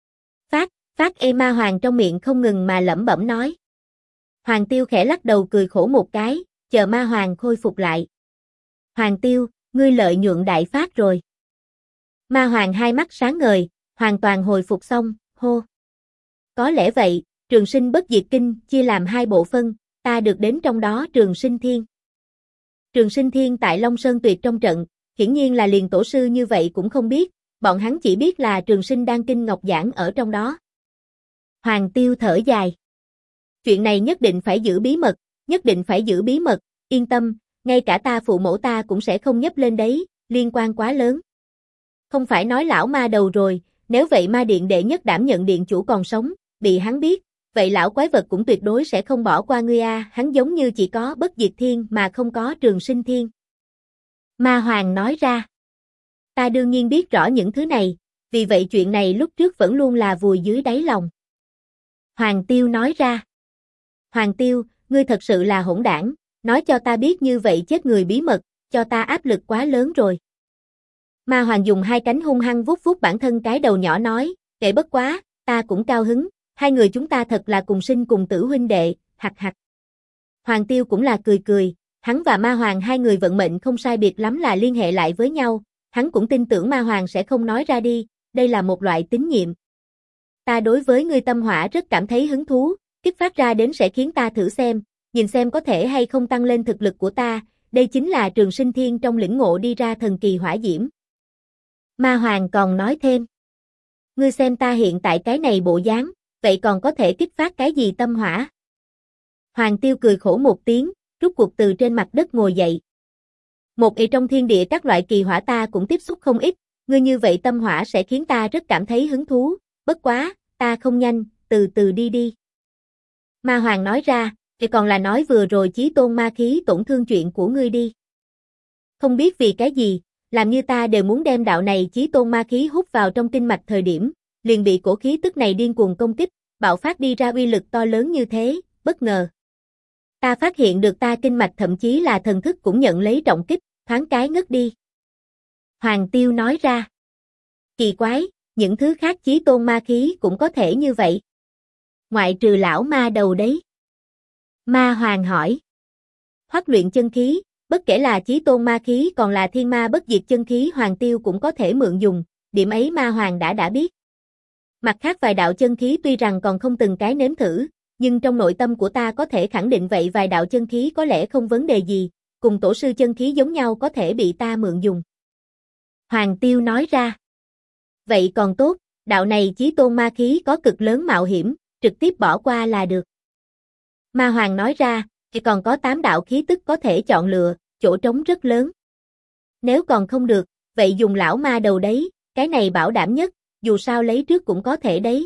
Ma Hoàng trong miệng không ngừng mà lẩm bẩm nói. Hoàng Tiêu khẽ lắc đầu cười khổ một cái, chờ Ma Hoàng khôi phục lại. Hoàng Tiêu, ngươi lợi nhuận đại phát rồi. Ma Hoàng hai mắt sáng ngời, hoàn toàn hồi phục xong, hô. Có lẽ vậy, trường sinh bất diệt kinh chia làm hai bộ phân, ta được đến trong đó trường sinh thiên. Trường sinh thiên tại Long Sơn tuyệt trong trận, hiển nhiên là liền tổ sư như vậy cũng không biết, bọn hắn chỉ biết là trường sinh đan kinh ngọc giản ở trong đó. Hoàng Tiêu thở dài. Chuyện này nhất định phải giữ bí mật, nhất định phải giữ bí mật, yên tâm, ngay cả ta phụ mẫu ta cũng sẽ không nhấc lên đấy, liên quan quá lớn. Không phải nói lão ma đầu rồi, nếu vậy ma điện đệ nhất đảm nhận điện chủ còn sống, bị hắn biết, vậy lão quái vật cũng tuyệt đối sẽ không bỏ qua ngươi a, hắn giống như chỉ có bất diệt thiên mà không có trường sinh thiên. Ma Hoàng nói ra. Ta đương nhiên biết rõ những thứ này, vì vậy chuyện này lúc trước vẫn luôn là vùi dưới đáy lòng. Hoàng Tiêu nói ra. Hoàng Tiêu, ngươi thật sự là hỗn đảng, nói cho ta biết như vậy chết người bí mật, cho ta áp lực quá lớn rồi. Ma Hoàng dùng hai cánh hung hăng vuốt vuốt bản thân cái đầu nhỏ nói, kệ bất quá, ta cũng cao hứng, hai người chúng ta thật là cùng sinh cùng tử huynh đệ, hạch hạch. Hoàng Tiêu cũng là cười cười, hắn và Ma Hoàng hai người vận mệnh không sai biệt lắm là liên hệ lại với nhau, hắn cũng tin tưởng Ma Hoàng sẽ không nói ra đi, đây là một loại tín nhiệm. Ta đối với ngươi tâm hỏa rất cảm thấy hứng thú, kích phát ra đến sẽ khiến ta thử xem, nhìn xem có thể hay không tăng lên thực lực của ta, đây chính là trường sinh thiên trong lĩnh ngộ đi ra thần kỳ hỏa diễm. Ma Hoàng còn nói thêm. Ngươi xem ta hiện tại cái này bộ dáng, vậy còn có thể kích phát cái gì tâm hỏa? Hoàng Tiêu cười khổ một tiếng, rút cuộc từ trên mặt đất ngồi dậy. Một ý trong thiên địa các loại kỳ hỏa ta cũng tiếp xúc không ít, ngươi như vậy tâm hỏa sẽ khiến ta rất cảm thấy hứng thú, bất quá, ta không nhanh, từ từ đi đi. Ma Hoàng nói ra, thì còn là nói vừa rồi chí tôn ma khí tổn thương chuyện của ngươi đi. Không biết vì cái gì, làm như ta đều muốn đem đạo này chí tôn ma khí hút vào trong kinh mạch thời điểm, liền bị cổ khí tức này điên cuồng công kích, bạo phát đi ra uy lực to lớn như thế, bất ngờ. Ta phát hiện được ta kinh mạch thậm chí là thần thức cũng nhận lấy trọng kích, thoáng cái ngất đi. Hoàng Tiêu nói ra. Kỳ quái, những thứ khác chí tôn ma khí cũng có thể như vậy. Ngoại trừ lão ma đầu đấy. Ma Hoàng hỏi. Hoắc luyện chân khí, bất kể là chí tôn ma khí còn là thiên ma bất diệt chân khí Hoàng Tiêu cũng có thể mượn dùng, điểm ấy Ma Hoàng đã biết. Mặt khác vài đạo chân khí tuy rằng còn không từng cái nếm thử, nhưng trong nội tâm của ta có thể khẳng định vậy vài đạo chân khí có lẽ không vấn đề gì, cùng tổ sư chân khí giống nhau có thể bị ta mượn dùng. Hoàng Tiêu nói ra. Vậy còn tốt, đạo này chí tôn ma khí có cực lớn mạo hiểm, trực tiếp bỏ qua là được. Ma Hoàng nói ra, thì còn có 8 đạo khí tức có thể chọn lựa, chỗ trống rất lớn. Nếu còn không được, vậy dùng lão ma đầu đấy, cái này bảo đảm nhất, dù sao lấy trước cũng có thể đấy.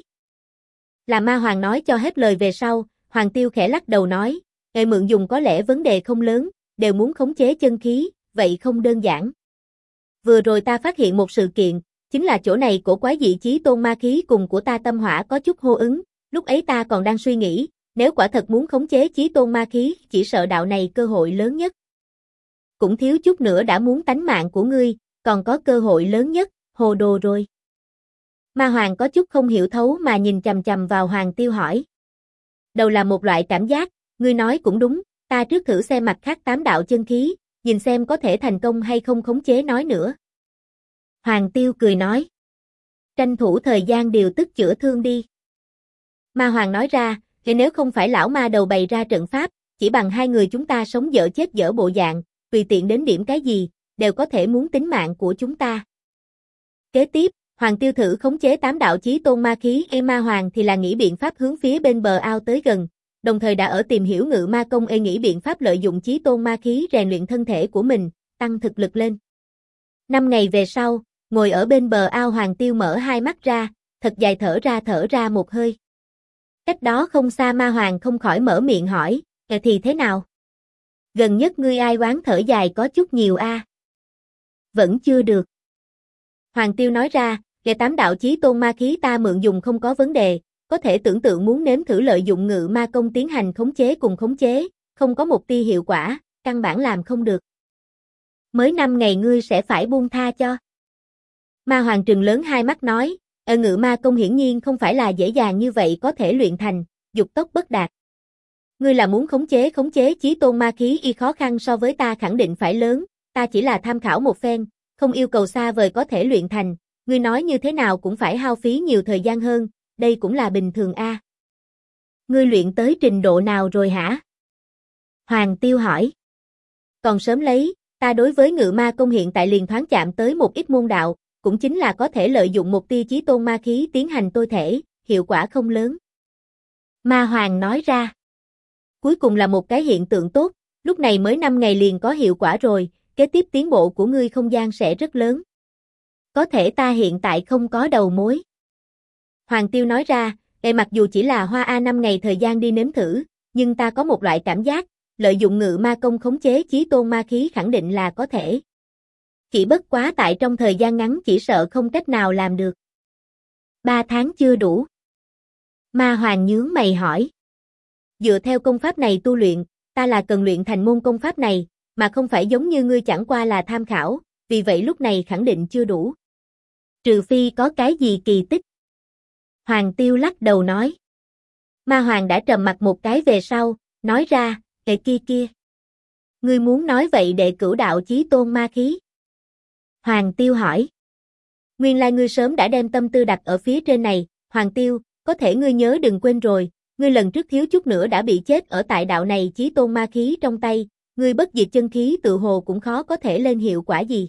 Là Ma Hoàng nói cho hết lời về sau, Hoàng Tiêu khẽ lắc đầu nói, nghề mượn dùng có lẽ vấn đề không lớn, đều muốn khống chế chân khí, vậy không đơn giản. Vừa rồi ta phát hiện một sự kiện, chính là chỗ này cổ quái dị chí tôn ma khí cùng của ta tâm hỏa có chút hô ứng, lúc ấy ta còn đang suy nghĩ, nếu quả thật muốn khống chế chí tôn ma khí, chỉ sợ đạo này cơ hội lớn nhất. Cũng thiếu chút nữa đã muốn tánh mạng của ngươi, còn có cơ hội lớn nhất, hồ đồ rồi. Ma Hoàng có chút không hiểu thấu mà nhìn chằm chằm vào Hoàng Tiêu hỏi. Đầu là một loại cảm giác, ngươi nói cũng đúng, ta trước thử xem mặt khác 8 đạo chân khí, nhìn xem có thể thành công hay không khống chế nói nữa. Hoàng Tiêu cười nói. Tranh thủ thời gian điều tức chữa thương đi. Ma Hoàng nói ra, thì nếu không phải lão ma đầu bày ra trận pháp, chỉ bằng hai người chúng ta sống dở chết dở bộ dạng, tùy tiện đến điểm cái gì, đều có thể muốn tính mạng của chúng ta. Kế tiếp, Hoàng Tiêu thử khống chế 8 đạo chí tôn ma khí, Ma Hoàng thì là nghĩ biện pháp hướng phía bên bờ ao tới gần, đồng thời đã ở tìm hiểu ngự ma công nghĩ biện pháp lợi dụng chí tôn ma khí rèn luyện thân thể của mình, tăng thực lực lên. 5 ngày về sau, ngồi ở bên bờ ao Hoàng Tiêu mở hai mắt ra, thật dài thở ra một hơi. Cách đó không xa Ma Hoàng không khỏi mở miệng hỏi, thì thế nào? Gần nhất ngươi ai oán thở dài có chút nhiều a. Vẫn chưa được. Hoàng Tiêu nói ra, 8 đạo chí tôn ma khí ta mượn dùng không có vấn đề, có thể tưởng tượng muốn nếm thử lợi dụng ngự ma công tiến hành khống chế cùng khống chế, không có một tia hiệu quả, căn bản làm không được. Mới 5 ngày ngươi sẽ phải buông tha cho. Ma Hoàng trừng lớn hai mắt nói, ngự ma công hiển nhiên không phải là dễ dàng như vậy có thể luyện thành, dục tốc bất đạt. Ngươi là muốn khống chế chí tôn ma khí y khó khăn so với ta khẳng định phải lớn, ta chỉ là tham khảo một phen, không yêu cầu xa vời có thể luyện thành, ngươi nói như thế nào cũng phải hao phí nhiều thời gian hơn, đây cũng là bình thường a. Ngươi luyện tới trình độ nào rồi hả? Hoàng Tiêu hỏi. Còn sớm lấy, ta đối với ngự ma công hiện tại liền thoáng chạm tới một ít môn đạo, cũng chính là có thể lợi dụng một tia chí tôn ma khí tiến hành tôi thể, hiệu quả không lớn. Ma Hoàng nói ra. Cuối cùng là một cái hiện tượng tốt, lúc này mới 5 ngày liền có hiệu quả rồi, kế tiếp tiến bộ của ngươi không gian sẽ rất lớn. Có thể ta hiện tại không có đầu mối. Hoàng Tiêu nói ra, mặc dù chỉ là hoa A 5 ngày thời gian đi nếm thử, nhưng ta có một loại cảm giác, lợi dụng ngự ma công khống chế chí tôn ma khí khẳng định là có thể. Chỉ bất quá tại trong thời gian ngắn chỉ sợ không cách nào làm được. 3 tháng chưa đủ. Ma Hoàng nhướng mày hỏi. Dựa theo công pháp này tu luyện, ta là cần luyện thành môn công pháp này, mà không phải giống như ngươi chẳng qua là tham khảo, vì vậy lúc này khẳng định chưa đủ. Trừ phi có cái gì kỳ tích. Hoàng Tiêu lắc đầu nói. Ma Hoàng đã trầm mặt một cái về sau, nói ra, kia. Ngươi muốn nói vậy để cửu đạo chí tôn ma khí? Hoàng Tiêu hỏi. Nguyên lai ngươi sớm đã đem tâm tư đặt ở phía trên này, Hoàng Tiêu, có thể ngươi nhớ đừng quên rồi, ngươi lần trước thiếu chút nữa đã bị chết ở tại đạo này chí tôn ma khí trong tay, ngươi bất diệt chân khí tự hồ cũng khó có thể lên hiệu quả gì.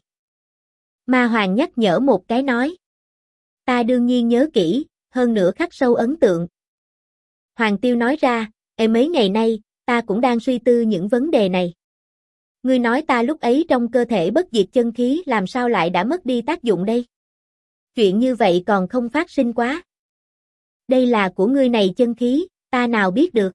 Ma Hoàng nhắc nhở một cái nói. Ta đương nhiên nhớ kỹ, hơn nữa khắc sâu ấn tượng. Hoàng Tiêu nói ra, mấy ngày nay, ta cũng đang suy tư những vấn đề này. Ngươi nói ta lúc ấy trong cơ thể bất diệt chân khí làm sao lại đã mất đi tác dụng đây? Chuyện như vậy còn không phát sinh quá. Đây là của ngươi này chân khí, ta nào biết được.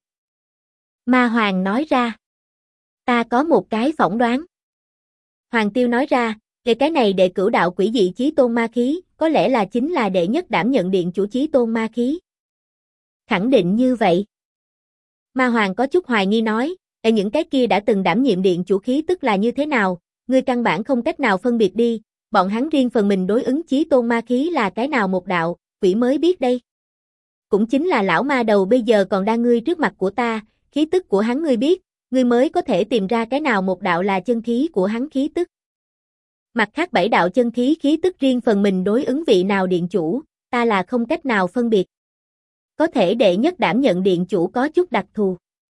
Ma Hoàng nói ra. Ta có một cái phỏng đoán. Hoàng Tiêu nói ra, cái này đệ cửu đạo quỷ dị chí tôn ma khí, có lẽ là chính là đệ nhất đảm nhận điện chủ chí tôn ma khí. Khẳng định như vậy. Ma Hoàng có chút hoài nghi nói, những cái kia đã từng đảm nhiệm điện chủ khí tức là như thế nào, ngươi căn bản không cách nào phân biệt đi, bọn hắn riêng phần mình đối ứng chí tôn ma khí là cái nào một đạo, quỷ mới biết đây. Cũng chính là lão ma đầu bây giờ còn đang ngươi trước mặt của ta, khí tức của hắn ngươi biết, ngươi mới có thể tìm ra cái nào một đạo là chân khí của hắn khí tức. Mặt khác 7 đạo chân khí khí tức riêng phần mình đối ứng vị nào điện chủ, ta là không cách nào phân biệt. Có thể đệ nhất đảm nhận điện chủ có chút đặc thù.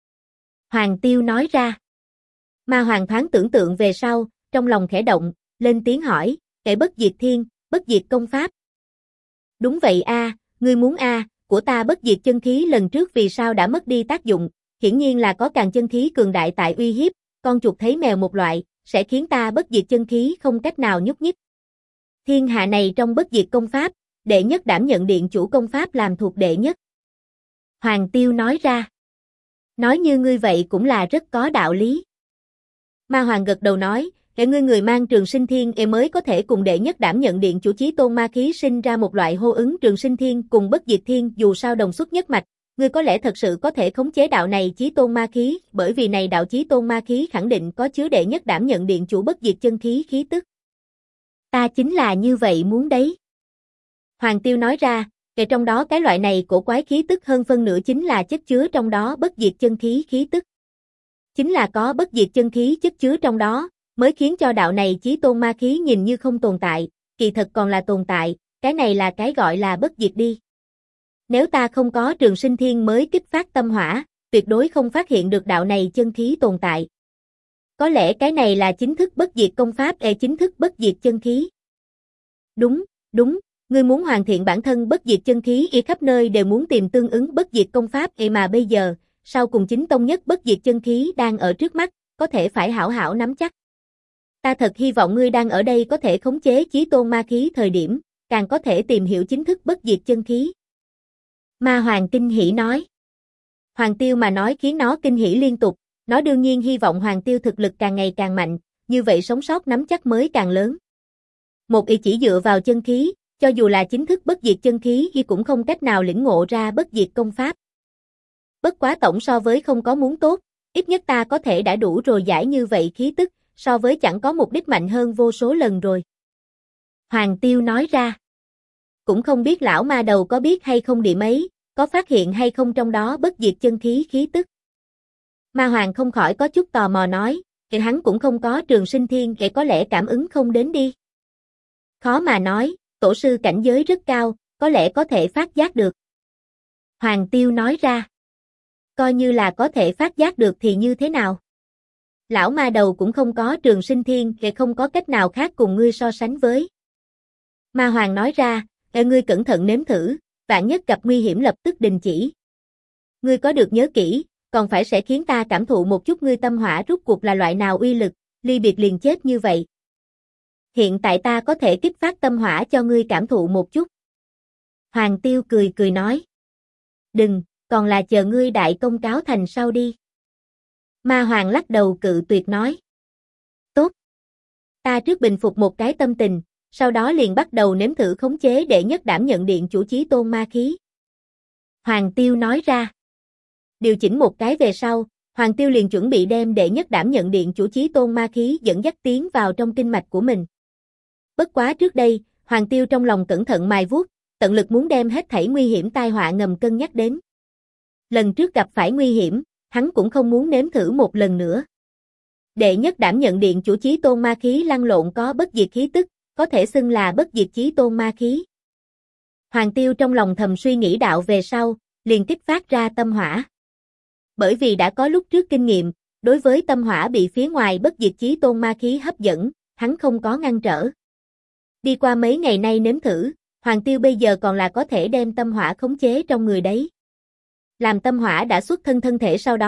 Hoàng Tiêu nói ra. Ma Hoàng thoáng tưởng tượng về sau, trong lòng khẽ động, lên tiếng hỏi, kẻ bất diệt thiên, bất diệt công pháp. Đúng vậy a, ngươi muốn a, của ta bất diệt chân khí lần trước vì sao đã mất đi tác dụng, hiển nhiên là có càng chân khí cường đại tại uy hiếp, con chuột thấy mèo một loại, sẽ khiến ta bất diệt chân khí không cách nào nhúc nhích. Thiên hạ này trong bất diệt công pháp, đệ nhất đảm nhận điện chủ công pháp làm thuộc đệ nhất. Hoàng Tiêu nói ra. Nói như ngươi vậy cũng là rất có đạo lý. Ma Hoàng gật đầu nói, kẻ ngươi người mang trường sinh thiên mới có thể cùng đệ nhất đảm nhận điện chủ chí tôn ma khí sinh ra một loại hô ứng trường sinh thiên cùng bất diệt thiên dù sao đồng xuất nhất mạch, ngươi có lẽ thật sự có thể khống chế đạo này chí tôn ma khí, bởi vì này đạo chí tôn ma khí khẳng định có chứa đệ nhất đảm nhận điện chủ bất diệt chân khí khí tức. Ta chính là như vậy muốn đấy. Hoàng Tiêu nói ra, kể trong đó cái loại này cổ quái khí tức hơn phân nửa chính là chất chứa trong đó bất diệt chân khí khí tức. Chính là có bất diệt chân khí chất chứa trong đó, mới khiến cho đạo này chí tôn ma khí nhìn như không tồn tại, kỳ thật còn là tồn tại, cái này là cái gọi là bất diệt đi. Nếu ta không có trường sinh thiên mới kích phát tâm hỏa, tuyệt đối không phát hiện được đạo này chân khí tồn tại. Có lẽ cái này là chính thức bất diệt công pháp chính thức bất diệt chân khí. Đúng, ngươi muốn hoàn thiện bản thân bất diệt chân khí khắp nơi đều muốn tìm tương ứng bất diệt công pháp mà bây giờ, sau cùng chính tông nhất bất diệt chân khí đang ở trước mắt, có thể phải hảo hảo nắm chắc. Ta thật hy vọng ngươi đang ở đây có thể khống chế chí tôn ma khí thời điểm, càng có thể tìm hiểu chính thức bất diệt chân khí. Ma Hoàng kinh hỉ nói. Hoàng Tiêu mà nói khiến nó kinh hỉ liên tục, nó đương nhiên hy vọng Hoàng Tiêu thực lực càng ngày càng mạnh, như vậy sống sót nắm chắc mới càng lớn. Một chỉ dựa vào chân khí, cho dù là chính thức bất diệt chân khí cũng không cách nào lĩnh ngộ ra bất diệt công pháp. Bất quá tổng so với không có muốn tốt, ít nhất ta có thể đã đủ rồi giải như vậy khí tức, so với chẳng có mục đích mạnh hơn vô số lần rồi. Hoàng Tiêu nói ra. Cũng không biết lão ma đầu có biết hay không điểm ấy, có phát hiện hay không trong đó bất diệt chân khí khí tức. Ma Hoàng không khỏi có chút tò mò nói, thì hắn cũng không có trường sinh thiên có lẽ cảm ứng không đến đi. Khó mà nói, tổ sư cảnh giới rất cao, có lẽ có thể phát giác được. Hoàng Tiêu nói ra. Coi như là có thể phát giác được thì như thế nào? Lão ma đầu cũng không có trường sinh thiên không có cách nào khác cùng ngươi so sánh với. Ma Hoàng nói ra, ngươi cẩn thận nếm thử, vạn nhất gặp nguy hiểm lập tức đình chỉ. Ngươi có được nhớ kỹ, còn phải sẽ khiến ta cảm thụ một chút ngươi tâm hỏa rút cuộc là loại nào uy lực, ly biệt liền chết như vậy. Hiện tại ta có thể kích phát tâm hỏa cho ngươi cảm thụ một chút. Hoàng Tiêu cười cười nói. Đừng, còn là chờ ngươi đại công cáo thành sau đi. Ma Hoàng lắc đầu cự tuyệt nói. Tốt. Ta trước bình phục một cái tâm tình, sau đó liền bắt đầu nếm thử khống chế đệ nhất đảm nhận điện chủ chí tôn ma khí. Hoàng Tiêu nói ra. Điều chỉnh một cái về sau, Hoàng Tiêu liền chuẩn bị đem đệ nhất đảm nhận điện chủ chí tôn ma khí dẫn dắt tiến vào trong kinh mạch của mình. Bất quá trước đây, Hoàng Tiêu trong lòng cẩn thận mài vuốt, tận lực muốn đem hết thảy nguy hiểm tai họa ngầm cân nhắc đến. Lần trước gặp phải nguy hiểm, hắn cũng không muốn nếm thử một lần nữa. Đệ nhất đảm nhận điện chủ chí tôn ma khí lăn lộn có bất diệt khí tức, có thể xưng là bất diệt chí tôn ma khí. Hoàng Tiêu trong lòng thầm suy nghĩ đạo về sau, liền kích phát ra tâm hỏa. Bởi vì đã có lúc trước kinh nghiệm, đối với tâm hỏa bị phía ngoài bất diệt chí tôn ma khí hấp dẫn, hắn không có ngăn trở. Đi qua mấy ngày nay nếm thử, Hoàng Tiêu bây giờ còn là có thể đem tâm hỏa khống chế trong người đấy. Làm tâm hỏa đã xuất thân thân thể sau đó,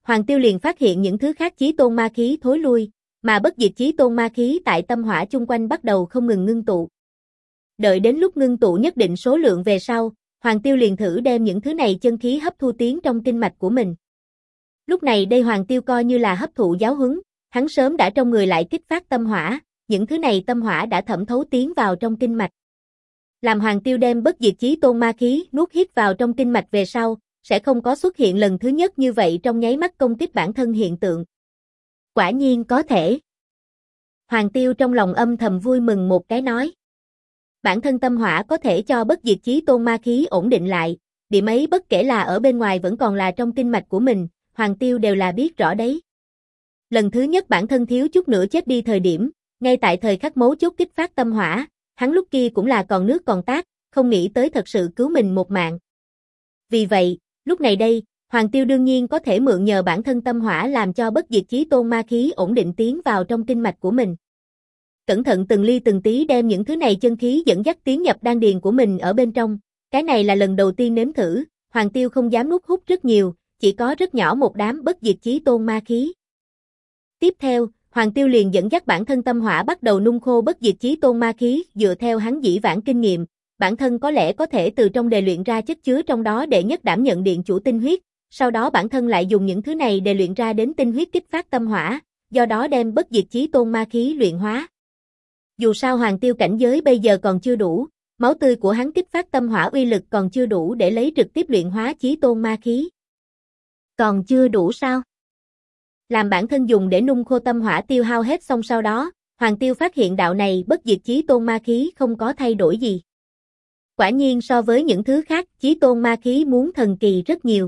Hoàng Tiêu liền phát hiện những thứ khác chí tôn ma khí thối lui, mà bất diệt chí tôn ma khí tại tâm hỏa chung quanh bắt đầu không ngừng ngưng tụ. Đợi đến lúc ngưng tụ nhất định số lượng về sau, Hoàng Tiêu liền thử đem những thứ này chân khí hấp thu tiến trong kinh mạch của mình. Lúc này đây Hoàng Tiêu coi như là hấp thụ giáo huấn, hắn sớm đã trong người lại kích phát tâm hỏa, những thứ này tâm hỏa đã thẩm thấu tiến vào trong kinh mạch. Làm Hoàng Tiêu đem bất diệt chí tôn ma khí nuốt hít vào trong kinh mạch về sau, sẽ không có xuất hiện lần thứ nhất như vậy trong nháy mắt công kích bản thân hiện tượng. Quả nhiên có thể. Hoàng Tiêu trong lòng âm thầm vui mừng một cái nói. Bản thân tâm hỏa có thể cho bất diệt chí tôn ma khí ổn định lại, điểm ấy bất kể là ở bên ngoài vẫn còn là trong kinh mạch của mình, Hoàng Tiêu đều là biết rõ đấy. Lần thứ nhất bản thân thiếu chút nữa chết đi thời điểm, ngay tại thời khắc mấu chốt kích phát tâm hỏa, hắn lúc kia cũng là còn nước còn tát, không nghĩ tới thật sự cứu mình một mạng. Vì vậy, lúc này đây, Hoàng Tiêu đương nhiên có thể mượn nhờ bản thân tâm hỏa làm cho bất diệt chí tôn ma khí ổn định tiến vào trong kinh mạch của mình. Cẩn thận từng ly từng tí đem những thứ này chân khí dẫn dắt tiến nhập đan điền của mình ở bên trong, cái này là lần đầu tiên nếm thử, Hoàng Tiêu không dám nuốt hút rất nhiều, chỉ có rất nhỏ một đám bất diệt chí tôn ma khí. Tiếp theo, Hoàng Tiêu liền dẫn dắt bản thân tâm hỏa bắt đầu nung khô bất diệt chí tôn ma khí, dựa theo hắn dĩ vãng kinh nghiệm, bản thân có lẽ có thể từ trong đề luyện ra chất chứa trong đó để nhất đảm nhận điện chủ tinh huyết, sau đó bản thân lại dùng những thứ này để luyện ra đến tinh huyết kích phát tâm hỏa, do đó đem bất diệt chí tôn ma khí luyện hóa. Dù sao Hoàng Tiêu cảnh giới bây giờ còn chưa đủ, máu tươi của hắn kích phát tâm hỏa uy lực còn chưa đủ để lấy trực tiếp luyện hóa chí tôn ma khí. Còn chưa đủ sao? Làm bản thân dùng để nung khô tâm hỏa tiêu hao hết xong sau đó, Hoàng Tiêu phát hiện đạo này bất diệt chí tôn ma khí không có thay đổi gì. Quả nhiên so với những thứ khác, chí tôn ma khí muốn thần kỳ rất nhiều.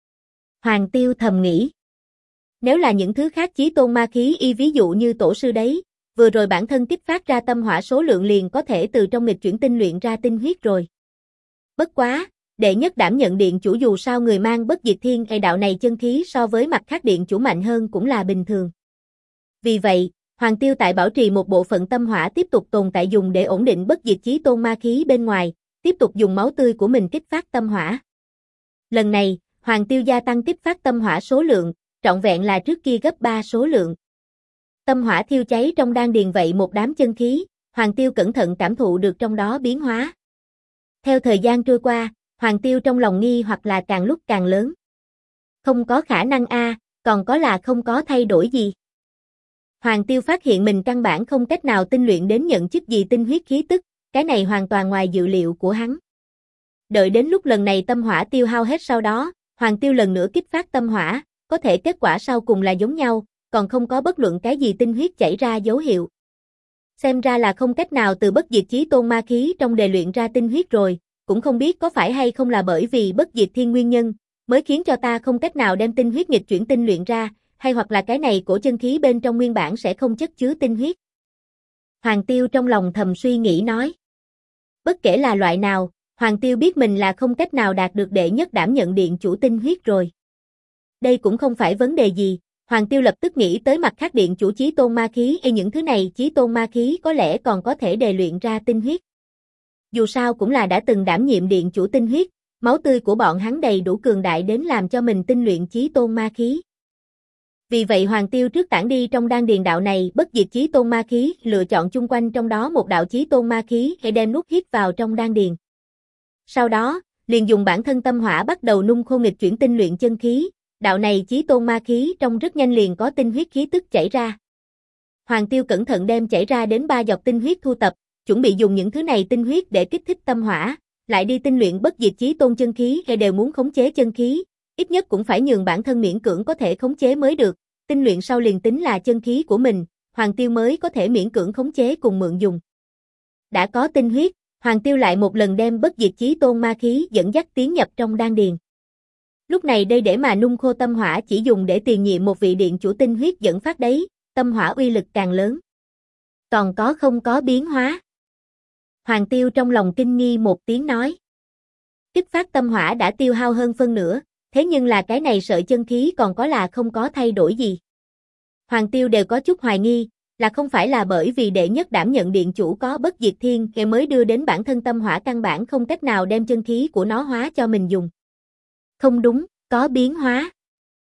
Hoàng Tiêu thầm nghĩ. Nếu là những thứ khác chí tôn ma khí y ví dụ như tổ sư đấy, vừa rồi bản thân kích phát ra tâm hỏa số lượng liền có thể từ trong nghịch chuyển tinh luyện ra tinh huyết rồi. Bất quá, đệ nhất đảm nhận điện chủ dù sao người mang bất diệt thiên đạo này chân khí so với mặt khác điện chủ mạnh hơn cũng là bình thường. Vì vậy, Hoàng Tiêu tại bảo trì một bộ phận tâm hỏa tiếp tục tồn tại dùng để ổn định bất diệt chí tôn ma khí bên ngoài, tiếp tục dùng máu tươi của mình kích phát tâm hỏa. Lần này, Hoàng Tiêu gia tăng kích phát tâm hỏa số lượng, trọn vẹn là trước kia gấp 3 số lượng. Tâm hỏa thiêu cháy trong đan điền vậy một đám chân khí, Hoàng Tiêu cẩn thận cảm thụ được trong đó biến hóa. Theo thời gian trôi qua, Hoàng Tiêu trong lòng nghi hoặc là càng lúc càng lớn. Không có khả năng còn có là không có thay đổi gì. Hoàng Tiêu phát hiện mình căn bản không cách nào tinh luyện đến nhận chức gì tinh huyết khí tức, cái này hoàn toàn ngoài dự liệu của hắn. Đợi đến lúc lần này tâm hỏa tiêu hao hết sau đó, Hoàng Tiêu lần nữa kích phát tâm hỏa, có thể kết quả sau cùng là giống nhau, còn không có bất luận cái gì tinh huyết chảy ra dấu hiệu. Xem ra là không cách nào từ bất diệt chí tôn ma khí trong đề luyện ra tinh huyết rồi, cũng không biết có phải hay không là bởi vì bất diệt thiên nguyên nhân, mới khiến cho ta không cách nào đem tinh huyết nghịch chuyển tinh luyện ra, hay hoặc là cái này cổ chân khí bên trong nguyên bản sẽ không chất chứa tinh huyết. Hoàng Tiêu trong lòng thầm suy nghĩ nói. Bất kể là loại nào, Hoàng Tiêu biết mình là không cách nào đạt được đệ nhất đảm nhận điện chủ tinh huyết rồi. Đây cũng không phải vấn đề gì, Hoàng Tiêu lập tức nghĩ tới mặt khác điện chủ chí tôn ma khí, những thứ này chí tôn ma khí có lẽ còn có thể đề luyện ra tinh huyết. Dù sao cũng là đã từng đảm nhiệm điện chủ tinh huyết, máu tươi của bọn hắn đầy đủ cường đại đến làm cho mình tinh luyện chí tôn ma khí. Vì vậy Hoàng Tiêu trước tản đi trong đan điền đạo này bất diệt chí tôn ma khí, lựa chọn chung quanh trong đó một đạo chí tôn ma khí để đem nuốt hít vào trong đan điền. Sau đó, liền dùng bản thân tâm hỏa bắt đầu nung khô nghịch chuyển tinh luyện chân khí, đạo này chí tôn ma khí trong rất nhanh liền có tinh huyết khí tức chảy ra. Hoàng Tiêu cẩn thận đem chảy ra đến 3 giọt tinh huyết thu tập, chuẩn bị dùng những thứ này tinh huyết để kích thích tâm hỏa, lại đi tinh luyện bất diệt chí tôn chân khí hay đều muốn khống chế chân khí, ít nhất cũng phải nhường bản thân miễn cưỡng có thể khống chế mới được, tinh luyện sau liền tính là chân khí của mình, Hoàng Tiêu mới có thể miễn cưỡng khống chế cùng mượn dùng. Đã có tinh huyết, Hoàng Tiêu lại một lần đem bất diệt chí tôn ma khí dẫn dắt tiến nhập trong đan điền. Lúc này đây để mà nung khô tâm hỏa chỉ dùng để tiền nhiệm một vị điện chủ tinh huyết dẫn phát đấy, tâm hỏa uy lực càng lớn. Còn có không có biến hóa? Hoàng Tiêu trong lòng kinh nghi một tiếng nói. Kích phát tâm hỏa đã tiêu hao hơn phân nửa, thế nhưng là cái này sợi chân khí còn có là không có thay đổi gì. Hoàng Tiêu đều có chút hoài nghi, là không phải là bởi vì đệ nhất đảm nhận điện chủ có bất diệt thiên mới đưa đến bản thân tâm hỏa căn bản không cách nào đem chân khí của nó hóa cho mình dùng. Không đúng, có biến hóa.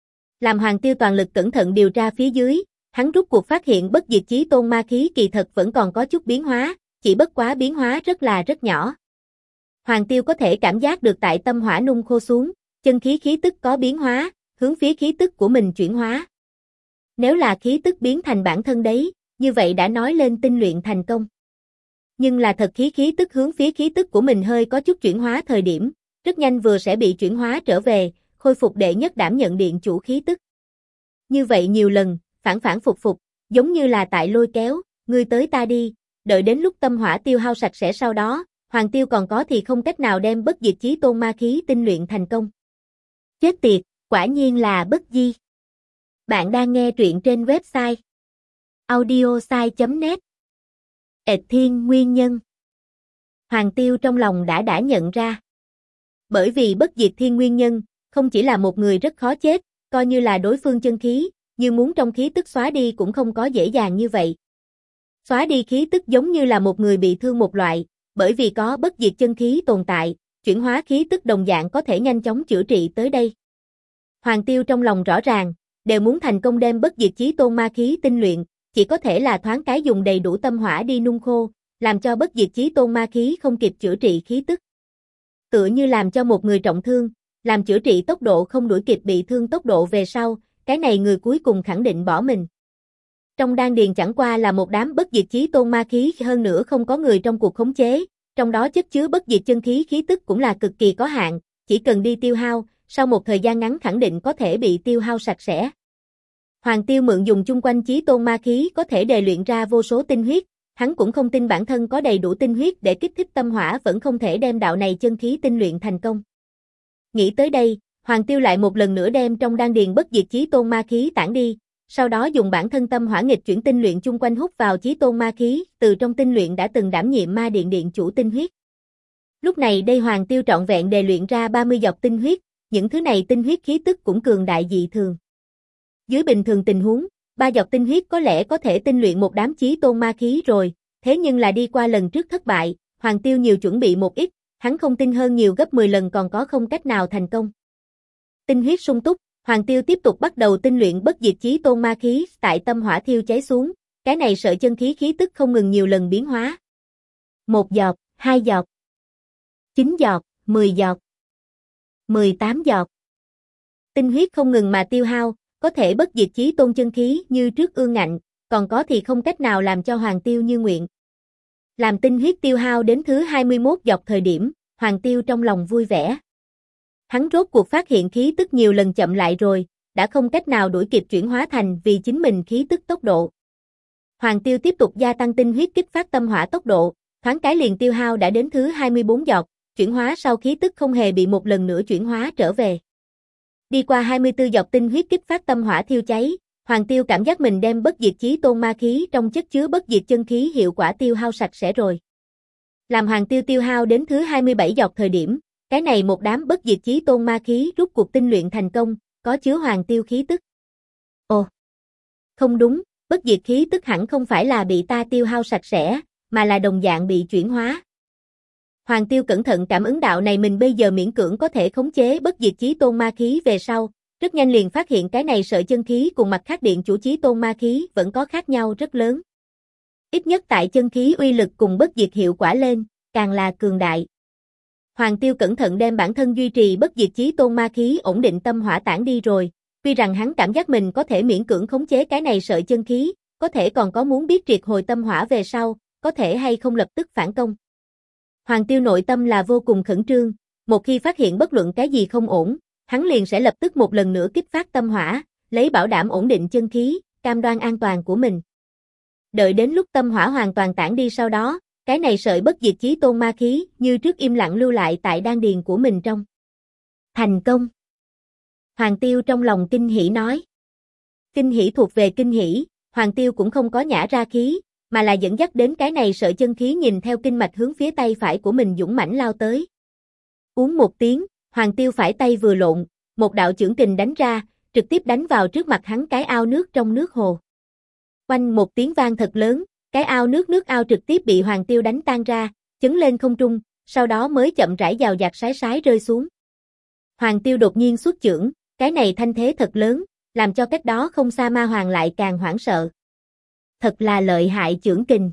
Làm Hoàng Tiêu toàn lực cẩn thận điều tra phía dưới, hắn rút cuộc phát hiện bất diệt chí tôn ma khí kỳ thật vẫn còn có chút biến hóa, chỉ bất quá biến hóa rất nhỏ. Hoàng Tiêu có thể cảm giác được tại tâm hỏa nung khô xuống, chân khí khí tức có biến hóa, hướng phía khí tức của mình chuyển hóa. Nếu là khí tức biến thành bản thân đấy, như vậy đã nói lên tinh luyện thành công. Nhưng là thật khí tức hướng phía khí tức của mình hơi có chút chuyển hóa thời điểm, rất nhanh vừa sẽ bị chuyển hóa trở về, khôi phục đệ nhất đảm nhận điện chủ khí tức. Như vậy nhiều lần, phản phục, giống như là tại lôi kéo, ngươi tới ta đi, đợi đến lúc tâm hỏa tiêu hao sạch sẽ sau đó, Hoàng Tiêu còn có thì không cách nào đem bất diệt chí tôn ma khí tinh luyện thành công. Chết tiệt, quả nhiên là bất di. Bạn đang nghe truyện trên website audiosai.net. Ệt thiên nguyên nhân. Hoàng Tiêu trong lòng đã nhận ra. Bởi vì bất diệt thiên nguyên nhân, không chỉ là một người rất khó chết, coi như là đối phương chân khí, như muốn trong khí tức xóa đi cũng không có dễ dàng như vậy. Xóa đi khí tức giống như là một người bị thương một loại, bởi vì có bất diệt chân khí tồn tại, chuyển hóa khí tức đồng dạng có thể nhanh chóng chữa trị tới đây. Hoàng Tiêu trong lòng rõ ràng, đều muốn thành công đem bất diệt chí tôn ma khí tinh luyện, chỉ có thể là thoáng cái dùng đầy đủ tâm hỏa đi nung khô, làm cho bất diệt chí tôn ma khí không kịp chữa trị khí tức. Tựa như làm cho một người trọng thương, làm chữa trị tốc độ không đuổi kịp bị thương tốc độ về sau, cái này người cuối cùng khẳng định bỏ mình. Trong đan điền chẳng qua là một đám bất diệt chí tôn ma khí, hơn nữa không có người trong cuộc khống chế, trong đó chất chứa bất diệt chân khí khí tức cũng là cực kỳ có hạn, chỉ cần đi tiêu hao, sau một thời gian ngắn khẳng định có thể bị tiêu hao sạch sẽ. Hoàng Tiêu mượn dùng chung quanh chí tôn ma khí có thể đề luyện ra vô số tinh huyết, hắn cũng không tin bản thân có đầy đủ tinh huyết để kích thích tâm hỏa vẫn không thể đem đạo này chân khí tinh luyện thành công. Nghĩ tới đây, Hoàng Tiêu lại một lần nữa đem trong đan điền bất diệt chí tôn ma khí tản đi, sau đó dùng bản thân tâm hỏa nghịch chuyển tinh luyện chung quanh hút vào chí tôn ma khí, từ trong tinh luyện đã từng đảm nhiệm ma điện điện chủ tinh huyết. Lúc này đây Hoàng Tiêu trọn vẹn đề luyện ra 30 giọt tinh huyết, những thứ này tinh huyết khí tức cũng cường đại dị thường. Dưới bình thường tình huống, 3 giọt tinh huyết có lẽ có thể tinh luyện một đám chí tôn ma khí rồi, thế nhưng là đi qua lần trước thất bại, Hoàng Tiêu nhiều chuẩn bị một ít, hắn không tin hơn nhiều gấp 10 lần còn có không cách nào thành công. Tinh huyết sung túc, Hoàng Tiêu tiếp tục bắt đầu tinh luyện bất diệt chí tôn ma khí, tại tâm hỏa thiêu cháy xuống, cái này sợi chân khí khí tức không ngừng nhiều lần biến hóa. 1 giọt, 2 giọt, 9 giọt, 10 giọt, 18 giọt. Tinh huyết không ngừng mà tiêu hao, có thể bất diệt chí tôn chân khí như trước ương ngạnh, còn có thì không cách nào làm cho Hoàng Tiêu như nguyện. Làm tinh huyết tiêu hao đến thứ 21 giọt thời điểm, Hoàng Tiêu trong lòng vui vẻ. Hắn rốt cuộc phát hiện khí tức nhiều lần chậm lại rồi, đã không cách nào đuổi kịp chuyển hóa thành vì chính mình khí tức tốc độ. Hoàng Tiêu tiếp tục gia tăng tinh huyết kích phát tâm hỏa tốc độ, thoáng cái liền tiêu hao đã đến thứ 24 giọt, chuyển hóa sau khí tức không hề bị một lần nữa chuyển hóa trở về. Đi qua 24 giọt tinh huyết kích phát tâm hỏa thiêu cháy, Hoàng Tiêu cảm giác mình đem bất diệt chí tôn ma khí trong chất chứa bất diệt chân khí hiệu quả tiêu hao sạch sẽ rồi. Làm Hoàng Tiêu tiêu hao đến thứ 27 giọt thời điểm, cái này một đám bất diệt chí tôn ma khí rút cuộc tinh luyện thành công, có chứa Hoàng Tiêu khí tức. Ồ, không đúng, bất diệt khí tức hẳn không phải là bị ta tiêu hao sạch sẽ, mà là đồng dạng bị chuyển hóa. Hoàng Tiêu cẩn thận cảm ứng đạo này mình bây giờ miễn cưỡng có thể khống chế bất diệt chí tôn ma khí về sau, rất nhanh liền phát hiện cái này sợi chân khí cùng mặt khác điện chủ chí tôn ma khí vẫn có khác nhau rất lớn. Ít nhất tại chân khí uy lực cùng bất diệt hiệu quả lên, càng là cường đại. Hoàng Tiêu cẩn thận đem bản thân duy trì bất diệt chí tôn ma khí ổn định tâm hỏa tản đi rồi, tuy rằng hắn cảm giác mình có thể miễn cưỡng khống chế cái này sợi chân khí, có thể còn có muốn biết triệt hồi tâm hỏa về sau, có thể hay không lập tức phản công. Hoàng Tiêu nội tâm là vô cùng khẩn trương, một khi phát hiện bất luận cái gì không ổn, hắn liền sẽ lập tức một lần nữa kích phát tâm hỏa, lấy bảo đảm ổn định chân khí, cam đoan an toàn của mình. Đợi đến lúc tâm hỏa hoàn toàn tản đi sau đó, cái này sợi bất diệt chí tôn ma khí như trước im lặng lưu lại tại đan điền của mình trong. Thành công! Hoàng Tiêu trong lòng kinh hỉ nói. Kinh hỉ thuộc về kinh hỉ, Hoàng Tiêu cũng không có nhả ra khí, mà là dẫn dắt đến cái này sợi chân khí nhìn theo kinh mạch hướng phía tay phải của mình dũng mãnh lao tới. Uống một tiếng, Hoàng Tiêu phải tay vừa lộn, một đạo chưởng kình đánh ra, trực tiếp đánh vào trước mặt hắn cái ao nước trong nước hồ. Oanh một tiếng vang thật lớn, cái ao nước ao trực tiếp bị Hoàng Tiêu đánh tan ra, chấn lên không trung, sau đó mới chậm rãi dào dạt sái rơi xuống. Hoàng Tiêu đột nhiên xuất chưởng, cái này thanh thế thật lớn, làm cho cách đó không xa Ma Hoàng lại càng hoảng sợ. Thật là lợi hại chưởng kình.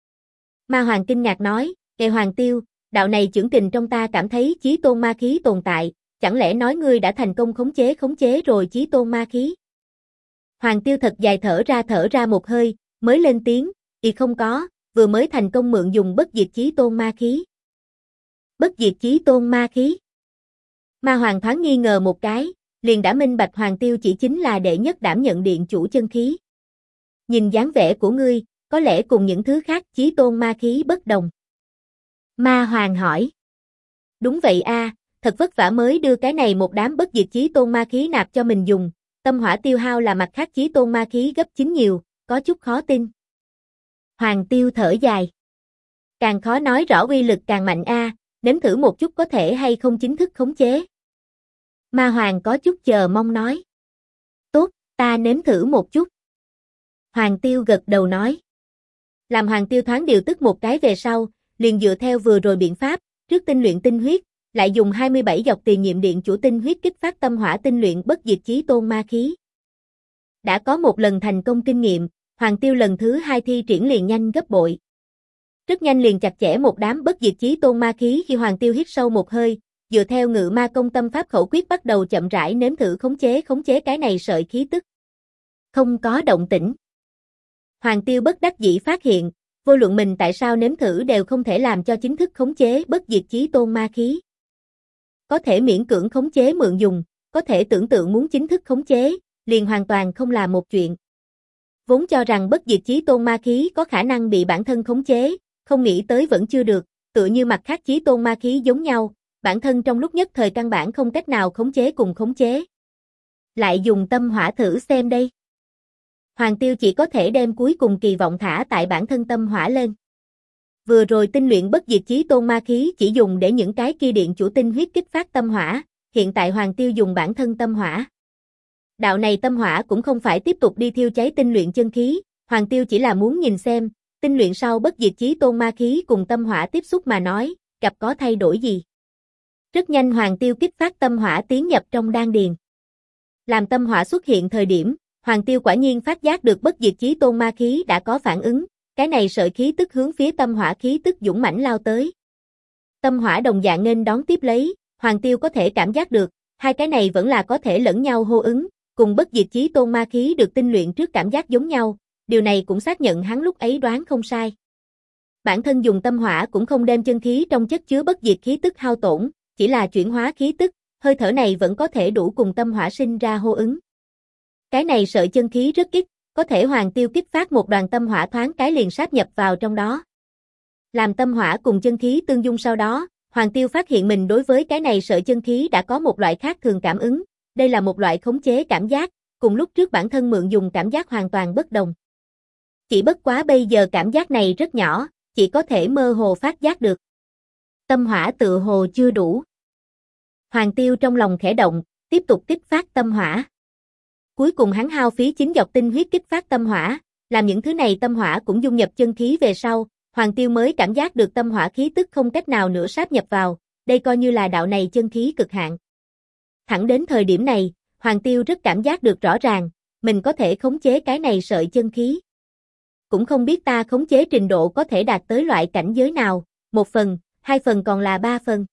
Ma Hoàng kinh ngạc nói, Ngài Hoàng Tiêu, đạo này chưởng kình trong ta cảm thấy chí tôn ma khí tồn tại, chẳng lẽ nói ngươi đã thành công khống chế rồi chí tôn ma khí? Hoàng Tiêu thật dài thở ra một hơi, mới lên tiếng, không có, vừa mới thành công mượn dùng bất diệt chí tôn ma khí. Bất diệt chí tôn ma khí. Ma Hoàng thoáng nghi ngờ một cái, liền đã minh bạch Hoàng Tiêu chỉ chính là đệ nhất đảm nhận điện chủ chân khí. Nhìn dáng vẻ của ngươi, có lẽ cùng những thứ khác chí tôn ma khí bất đồng. Ma Hoàng hỏi. Đúng vậy a, thật vất vả mới đưa cái này một đám bất diệt chí tôn ma khí nạp cho mình dùng, tâm hỏa tiêu hao là mặt khác chí tôn ma khí gấp 9 nhiều, có chút khó tin. Hoàng Tiêu thở dài. Càng khó nói rõ uy lực càng mạnh a, nếm thử một chút có thể hay không chính thức khống chế. Ma Hoàng có chút chờ mong nói. Tốt, ta nếm thử một chút. Hoàng Tiêu gật đầu nói. Làm Hoàng Tiêu thoáng điều tức một cái về sau, liền dựa theo vừa rồi biện pháp, trước tinh luyện tinh huyết, lại dùng 27 dọc tiền nhiệm điện chủ tinh huyết kích phát tâm hỏa tinh luyện bất diệt chí tôn ma khí. Đã có một lần thành công kinh nghiệm, Hoàng Tiêu lần thứ 2 thi triển liền nhanh gấp bội. Rất nhanh liền chặt chẽ một đám bất diệt chí tôn ma khí khi Hoàng Tiêu hít sâu một hơi, dựa theo Ngự Ma Công Tâm Pháp khẩu quyết bắt đầu chậm rãi nếm thử khống chế cái này sợi khí tức. Không có động tĩnh. Hoàng Tiêu bất đắc dĩ phát hiện, vô luận mình tại sao nếm thử đều không thể làm cho chính thức khống chế bất diệt chí tôn ma khí. Có thể miễn cưỡng khống chế mượn dùng, có thể tưởng tượng muốn chính thức khống chế, liền hoàn toàn không là một chuyện. Vốn cho rằng bất diệt chí tôn ma khí có khả năng bị bản thân khống chế, không nghĩ tới vẫn chưa được, tựa như mặt khác chí tôn ma khí giống nhau, bản thân trong lúc nhất thời căn bản không cách nào khống chế cùng khống chế. Lại dùng tâm hỏa thử xem đây. Hoàng Tiêu chỉ có thể đem cuối cùng kỳ vọng thả tại bản thân tâm hỏa lên. Vừa rồi tinh luyện bất diệt chí tôn ma khí chỉ dùng để những cái kia điện chủ tinh huyết kích phát tâm hỏa, hiện tại Hoàng Tiêu dùng bản thân tâm hỏa. Đạo này tâm hỏa cũng không phải tiếp tục đi thiêu cháy tinh luyện chân khí, Hoàng Tiêu chỉ là muốn nhìn xem, tinh luyện sau bất diệt chí tôn ma khí cùng tâm hỏa tiếp xúc mà nói, gặp có thay đổi gì. Rất nhanh Hoàng Tiêu kích phát tâm hỏa tiến nhập trong đan điền. Làm tâm hỏa xuất hiện thời điểm, Hoàng Tiêu quả nhiên phát giác được bất diệt chí tôn ma khí đã có phản ứng, cái này sợi khí tức hướng phía tâm hỏa khí tức dũng mãnh lao tới. Tâm hỏa đồng dạng nên đón tiếp lấy, Hoàng Tiêu có thể cảm giác được, hai cái này vẫn là có thể lẫn nhau hô ứng, cùng bất diệt chí tôn ma khí được tinh luyện trước cảm giác giống nhau, điều này cũng xác nhận hắn lúc ấy đoán không sai. Bản thân dùng tâm hỏa cũng không đem chân khí trong chất chứa bất diệt khí tức hao tổn, chỉ là chuyển hóa khí tức, hơi thở này vẫn có thể đủ cùng tâm hỏa sinh ra hô ứng. Cái này sợi chân khí rất ít, có thể Hoàng Tiêu kích phát một đoàn tâm hỏa thoáng cái liền sáp nhập vào trong đó. Làm tâm hỏa cùng chân khí tương dung sau đó, Hoàng Tiêu phát hiện mình đối với cái này sợi chân khí đã có một loại khác thường cảm ứng, đây là một loại khống chế cảm giác, cùng lúc trước bản thân mượn dùng cảm giác hoàn toàn bất đồng. Chỉ bất quá bây giờ cảm giác này rất nhỏ, chỉ có thể mơ hồ phát giác được. Tâm hỏa tựa hồ chưa đủ. Hoàng Tiêu trong lòng khẽ động, tiếp tục kích phát tâm hỏa. Cuối cùng hắn hao phí 9 dọc tinh huyết kích phát tâm hỏa, làm những thứ này tâm hỏa cũng dung nhập chân khí về sau, Hoàng Tiêu mới cảm giác được tâm hỏa khí tức không cách nào nữa sáp nhập vào, đây coi như là đạo này chân khí cực hạn. Thẳng đến thời điểm này, Hoàng Tiêu rất cảm giác được rõ ràng, mình có thể khống chế cái này sợi chân khí. Cũng không biết ta khống chế trình độ có thể đạt tới loại cảnh giới nào, 1 phần, 2 phần còn là 3 phần.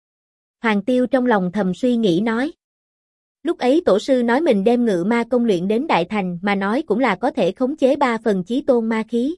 Hoàng Tiêu trong lòng thầm suy nghĩ nói. Lúc ấy tổ sư nói mình đem Ngự Ma Công luyện đến đại thành mà nói cũng là có thể khống chế 3 phần chí tôn ma khí.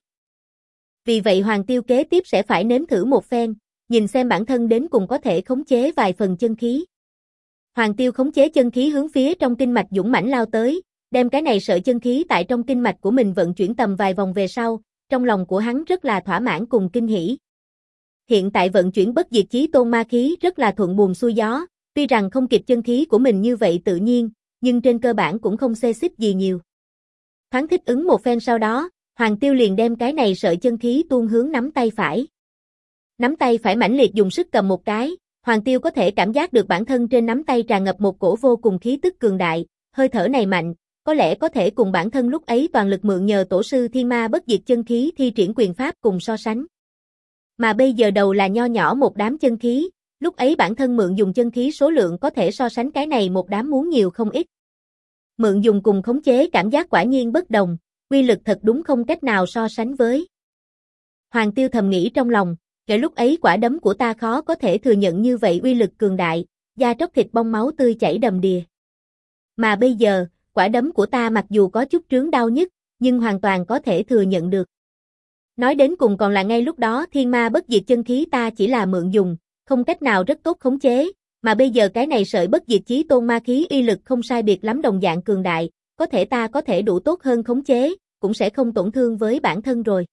Vì vậy Hoàng Tiêu kế tiếp sẽ phải nếm thử một phen, nhìn xem bản thân đến cùng có thể khống chế vài phần chân khí. Hoàng Tiêu khống chế chân khí hướng phía trong kinh mạch dũng mãnh lao tới, đem cái này sợi chân khí tại trong kinh mạch của mình vận chuyển tầm vài vòng về sau, trong lòng của hắn rất là thỏa mãn cùng kinh hỉ. Hiện tại vận chuyển bất diệt chí tôn ma khí rất là thuận buồm xuôi gió, tuy rằng không kịp chân khí của mình như vậy tự nhiên, nhưng trên cơ bản cũng không xê xích gì nhiều. Thoáng thích ứng một phen sau đó, Hoàng Tiêu liền đem cái này sợi chân khí tuôn hướng nắm tay phải. Nắm tay phải mãnh liệt dùng sức cầm một cái, Hoàng Tiêu có thể cảm giác được bản thân trên nắm tay tràn ngập một cổ vô cùng khí tức cường đại, hơi thở này mạnh, có lẽ có thể cùng bản thân lúc ấy toàn lực mượn nhờ tổ sư Thiên Ma bất diệt chân khí thi triển quyền pháp cùng so sánh. Mà bây giờ đầu là nho nhỏ một đám chân khí, lúc ấy bản thân mượn dùng chân khí số lượng có thể so sánh cái này một đám muốn nhiều không ít. Mượn dùng cùng khống chế cảm giác quả nhiên bất đồng, uy lực thật đúng không cách nào so sánh với. Hoàng Tiêu thầm nghĩ trong lòng, kể lúc ấy quả đấm của ta khó có thể thừa nhận như vậy uy lực cường đại, da tróc thịt bong máu tươi chảy đầm đìa. Mà bây giờ, quả đấm của ta mặc dù có chút trướng đau nhức, nhưng hoàn toàn có thể thừa nhận được. Nói đến cùng còn là ngay lúc đó thiên ma bất diệt chân khí ta chỉ là mượn dùng, không cách nào rất tốt khống chế, mà bây giờ cái này sợi bất diệt chí tôn ma khí uy lực không sai biệt lắm đồng dạng cường đại, có thể ta có thể đủ tốt hơn khống chế, cũng sẽ không tổn thương với bản thân rồi.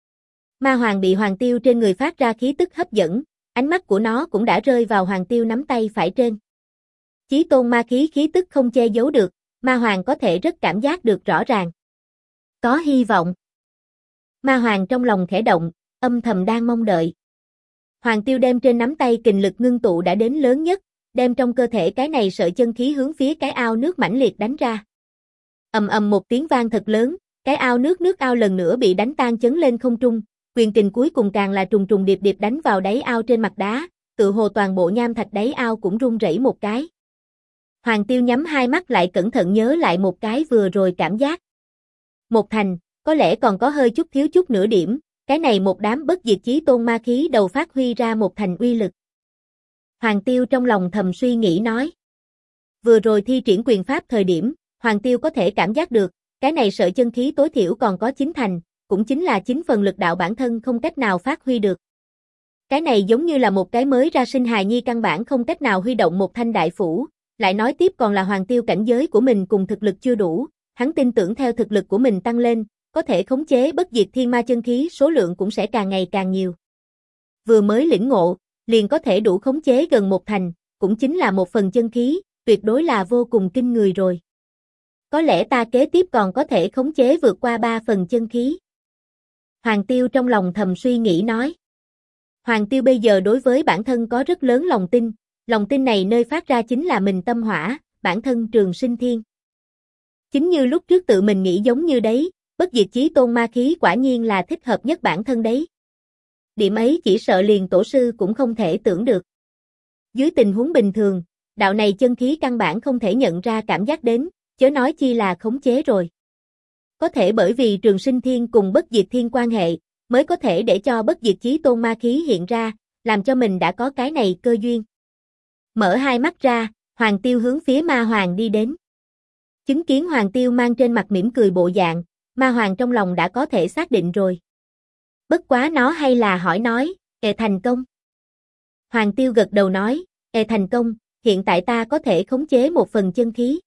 Ma Hoàng bị Hoàng Tiêu trên người phát ra khí tức hấp dẫn, ánh mắt của nó cũng đã rơi vào Hoàng Tiêu nắm tay phải trên. Chí tôn ma khí khí tức không che giấu được, Ma Hoàng có thể rất cảm giác được rõ ràng. Có hy vọng. Ma Hoàng trong lòng khẽ động, âm thầm đang mong đợi. Hoàng Tiêu đem trên nắm tay kình lực ngưng tụ đã đến lớn nhất, đem trong cơ thể cái này sợi chân khí hướng phía cái ao nước mãnh liệt đánh ra. Ầm ầm một tiếng vang thật lớn, cái ao nước ao lần nữa bị đánh tan chấn lên không trung, quyền kình cuối cùng càng là trùng trùng điệp điệp đánh vào đáy ao trên mặt đá, tự hồ toàn bộ nham thạch đáy ao cũng rung rẩy một cái. Hoàng Tiêu nhắm hai mắt lại cẩn thận nhớ lại một cái vừa rồi cảm giác. Một thành, có lẽ còn có hơi chút thiếu chút nửa điểm, cái này một đám bất diệt chí tôn ma khí đầu phát huy ra một thành uy lực. Hoàng Tiêu trong lòng thầm suy nghĩ nói. Vừa rồi thi triển quyền pháp thời điểm, Hoàng Tiêu có thể cảm giác được, cái này sợi chân khí tối thiểu còn có 9 thành, cũng chính là 9 phần lực đạo bản thân không cách nào phát huy được. Cái này giống như là một cái mới ra sinh hài nhi căn bản không cách nào huy động một thanh đại phủ, lại nói tiếp còn là Hoàng Tiêu cảnh giới của mình cùng thực lực chưa đủ, hắn tin tưởng theo thực lực của mình tăng lên, có thể khống chế bất diệt thiên ma chân khí số lượng cũng sẽ càng ngày càng nhiều. Vừa mới lĩnh ngộ, liền có thể đủ khống chế gần một thành, cũng chính là một phần chân khí, tuyệt đối là vô cùng kinh người rồi. Có lẽ ta kế tiếp còn có thể khống chế vượt qua 3 phần chân khí. Hoàng Tiêu trong lòng thầm suy nghĩ nói. Hoàng Tiêu bây giờ đối với bản thân có rất lớn lòng tin này nơi phát ra chính là mình tâm hỏa, bản thân Trường Sinh Thiên. Chính như lúc trước tự mình nghĩ giống như đấy, bất diệt chí tôn ma khí quả nhiên là thích hợp nhất bản thân đấy. Điểm ấy chỉ sợ liền tổ sư cũng không thể tưởng được. Dưới tình huống bình thường, đạo này chân khí căn bản không thể nhận ra cảm giác đến, chớ nói chi là khống chế rồi. Có thể bởi vì Trường Sinh Thiên cùng bất diệt thiên quan hệ, mới có thể để cho bất diệt chí tôn ma khí hiện ra, làm cho mình đã có cái này cơ duyên. Mở hai mắt ra, Hoàng Tiêu hướng phía Ma Hoàng đi đến. Chứng kiến Hoàng Tiêu mang trên mặt mỉm cười bộ dạng, Ma Hoàng trong lòng đã có thể xác định rồi. Bất quá nó hay là hỏi nói, thành công. Hoàng Tiêu gật đầu nói, thành công, hiện tại ta có thể khống chế một phần chân khí.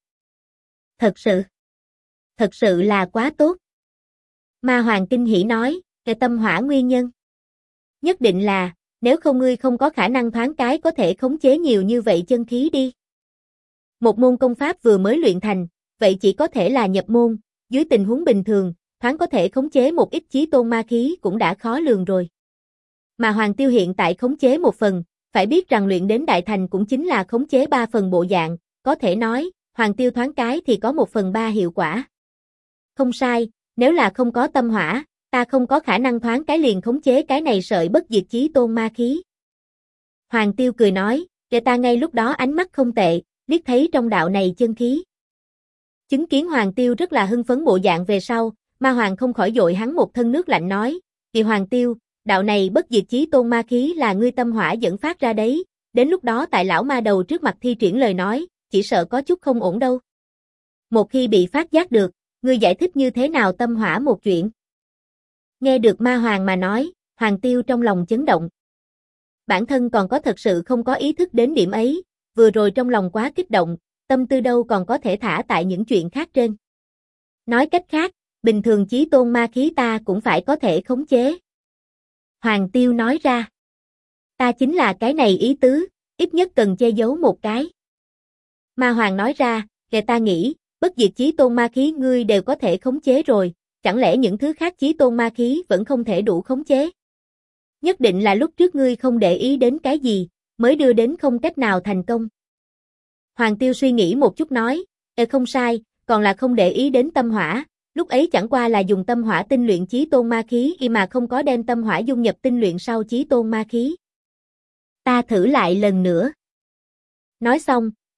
Thật sự là quá tốt. Ma Hoàng kinh hỉ nói, tâm hỏa nguyên nhân. Nhất định là, nếu không ngươi không có khả năng thoáng cái có thể khống chế nhiều như vậy chân khí đi. Một môn công pháp vừa mới luyện thành, vậy chỉ có thể là nhập môn, dưới tình huống bình thường, thoáng có thể khống chế một ít chí tôn ma khí cũng đã khó lường rồi. Mà Hoàng Tiêu hiện tại khống chế một phần, phải biết rằng luyện đến đại thành cũng chính là khống chế 3 phần bộ dạng, có thể nói, Hoàng Tiêu thoáng cái thì có 1/3 hiệu quả. Không sai, nếu là không có tâm hỏa, ta không có khả năng thoáng cái liền khống chế cái này sợi bất diệt chí tôn ma khí. Hoàng Tiêu cười nói, để ta ngay lúc đó ánh mắt không tệ, liếc thấy trong đạo này chân khí. Chứng kiến Hoàng Tiêu rất là hưng phấn bộ dạng về sau, Ma Hoàng không khỏi dội hắn một thân nước lạnh nói, "Kỳ Hoàng Tiêu, đạo này bất diệt chí tôn ma khí là ngươi tâm hỏa dẫn phát ra đấy, đến lúc đó tại lão ma đầu trước mặt thi triển lời nói, chỉ sợ có chút không ổn đâu. Một khi bị phát giác được, ngươi giải thích như thế nào tâm hỏa một chuyện?" Nghe được Ma Hoàng mà nói, Hoàng Tiêu trong lòng chấn động. Bản thân còn có thật sự không có ý thức đến điểm ấy, vừa rồi trong lòng quá kích động, tâm tư đâu còn có thể thả tại những chuyện khác trên. Nói cách khác, bình thường chí tôn ma khí ta cũng phải có thể khống chế. Hoàng Tiêu nói ra. Ta chính là cái này ý tứ, ít nhất cần che giấu một cái. Ma Hoàng nói ra, kể ta nghĩ, bất diệt chí tôn ma khí ngươi đều có thể khống chế rồi, chẳng lẽ những thứ khác chí tôn ma khí vẫn không thể đủ khống chế? Nhất định là lúc trước ngươi không để ý đến cái gì, mới đưa đến không cách nào thành công. Hoàng Tiêu suy nghĩ một chút nói, không sai, còn là không để ý đến tâm hỏa, lúc ấy chẳng qua là dùng tâm hỏa tinh luyện chí tôn ma khí mà không có đem tâm hỏa dung nhập tinh luyện sau chí tôn ma khí. Ta thử lại lần nữa. Nói xong,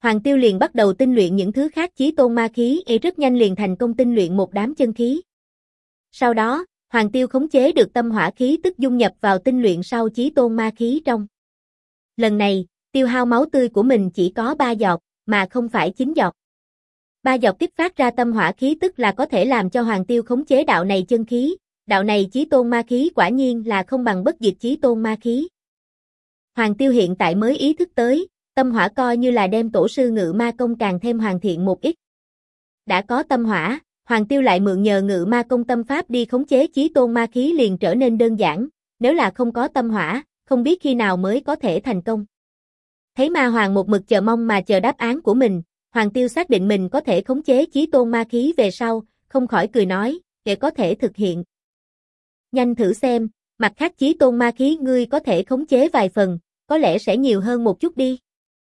Hoàng Tiêu liền bắt đầu tinh luyện những thứ khác chí tôn ma khí, rất nhanh liền thành công tinh luyện một đám chân khí. Sau đó, Hoàng Tiêu khống chế được tâm hỏa khí tức dung nhập vào tinh luyện sau chí tôn ma khí trong. Lần này, tiêu hao máu tươi của mình chỉ có 3 giọt, mà không phải 9 giọt. 3 giọt kích phát ra tâm hỏa khí tức là có thể làm cho Hoàng Tiêu khống chế đạo này chân khí, đạo này chí tôn ma khí quả nhiên là không bằng bất diệt chí tôn ma khí. Hoàng Tiêu hiện tại mới ý thức tới, tâm hỏa coi như là đem tổ sư ngự ma công càng thêm hoàn thiện một ít. Đã có tâm hỏa, Hoàng Tiêu lại mượn nhờ ngự ma công tâm pháp đi khống chế chí tôn ma khí liền trở nên đơn giản, nếu là không có tâm hỏa, không biết khi nào mới có thể thành công. Thấy Ma Hoàng một mực chờ mong mà chờ đáp án của mình, Hoàng Tiêu xác định mình có thể khống chế chí tôn ma khí về sau, không khỏi cười nói, để có thể thực hiện. Nhanh thử xem, mặt khác chí tôn ma khí ngươi có thể khống chế vài phần, có lẽ sẽ nhiều hơn một chút đi.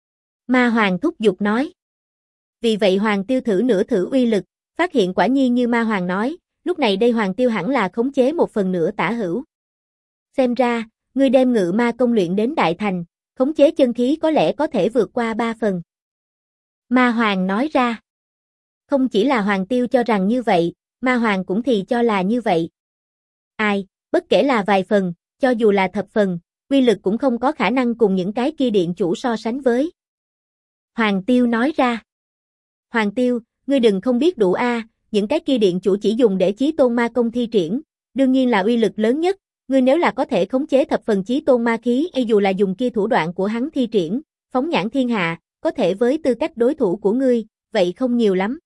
Ma Hoàng thúc giục nói. Vì vậy Hoàng Tiêu thử uy lực, phát hiện quả nhiên như Ma Hoàng nói, lúc này đây Hoàng Tiêu hẳn là khống chế 1/4 tả hữu. Xem ra, ngươi đem ngự ma công luyện đến đại thành, khống chế chân khí có lẽ có thể vượt qua 3 phần. Ma Hoàng nói ra. Không chỉ là Hoàng Tiêu cho rằng như vậy, Ma Hoàng cũng thì cho là như vậy. Ai, bất kể là vài phần, cho dù là thập phần, uy lực cũng không có khả năng cùng những cái kia điện chủ so sánh với. Hoàng Tiêu nói ra. Hoàng Tiêu, ngươi đừng không biết đủ a, những cái kia điện chủ chỉ dùng để chí tôn ma công thi triển, đương nhiên là uy lực lớn nhất, ngươi nếu là có thể khống chế thập phần chí tôn ma khí, dù là dùng kia thủ đoạn của hắn thi triển, phóng nhãn thiên hạ, có thể với tư cách đối thủ của ngươi, vậy không nhiều lắm.